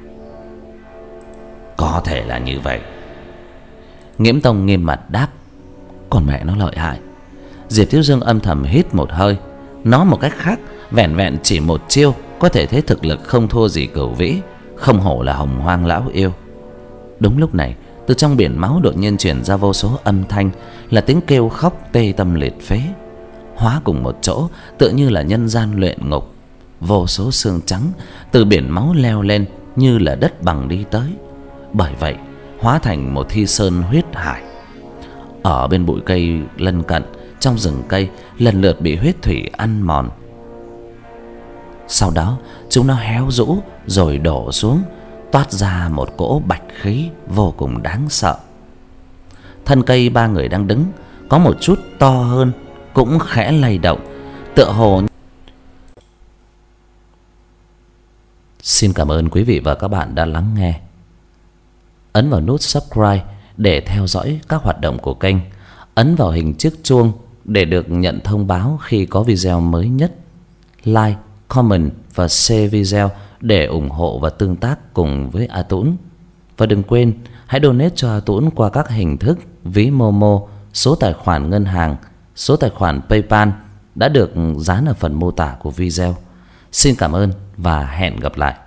Có thể là như vậy. Nghiễm Tông nghiêm mặt đáp: còn mẹ nó lợi hại. Diệp Thiếu Dương âm thầm hít một hơi. Nói một cách khác, vẻn vẹn chỉ một chiêu có thể thấy thực lực không thua gì Cửu Vĩ, không hổ là Hồng Hoang lão yêu. Đúng lúc này, từ trong biển máu đột nhiên truyền ra vô số âm thanh, là tiếng kêu khóc tê tâm liệt phế. Hóa cùng một chỗ, tựa như là nhân gian luyện ngục. Vô số xương trắng từ biển máu leo lên như là đất bằng đi tới. Bởi vậy hóa thành một thi sơn huyết hải. Ở bên bụi cây lân cận, trong rừng cây, lần lượt bị huyết thủy ăn mòn. Sau đó chúng nó héo rũ rồi đổ xuống, toát ra một cỗ bạch khí vô cùng đáng sợ. Thân cây ba người đang đứng có một chút to hơn, cũng khẽ lay động, tựa hồ. Xin cảm ơn quý vị và các bạn đã lắng nghe. Ấn vào nút subscribe để theo dõi các hoạt động của kênh. Ấn vào hình chiếc chuông để được nhận thông báo khi có video mới nhất. Like, comment và share video để ủng hộ và tương tác cùng với A Tũng. Và đừng quên hãy donate cho A Tũng qua các hình thức ví Momo, số tài khoản ngân hàng, số tài khoản PayPal đã được dán ở phần mô tả của video. Xin cảm ơn và hẹn gặp lại.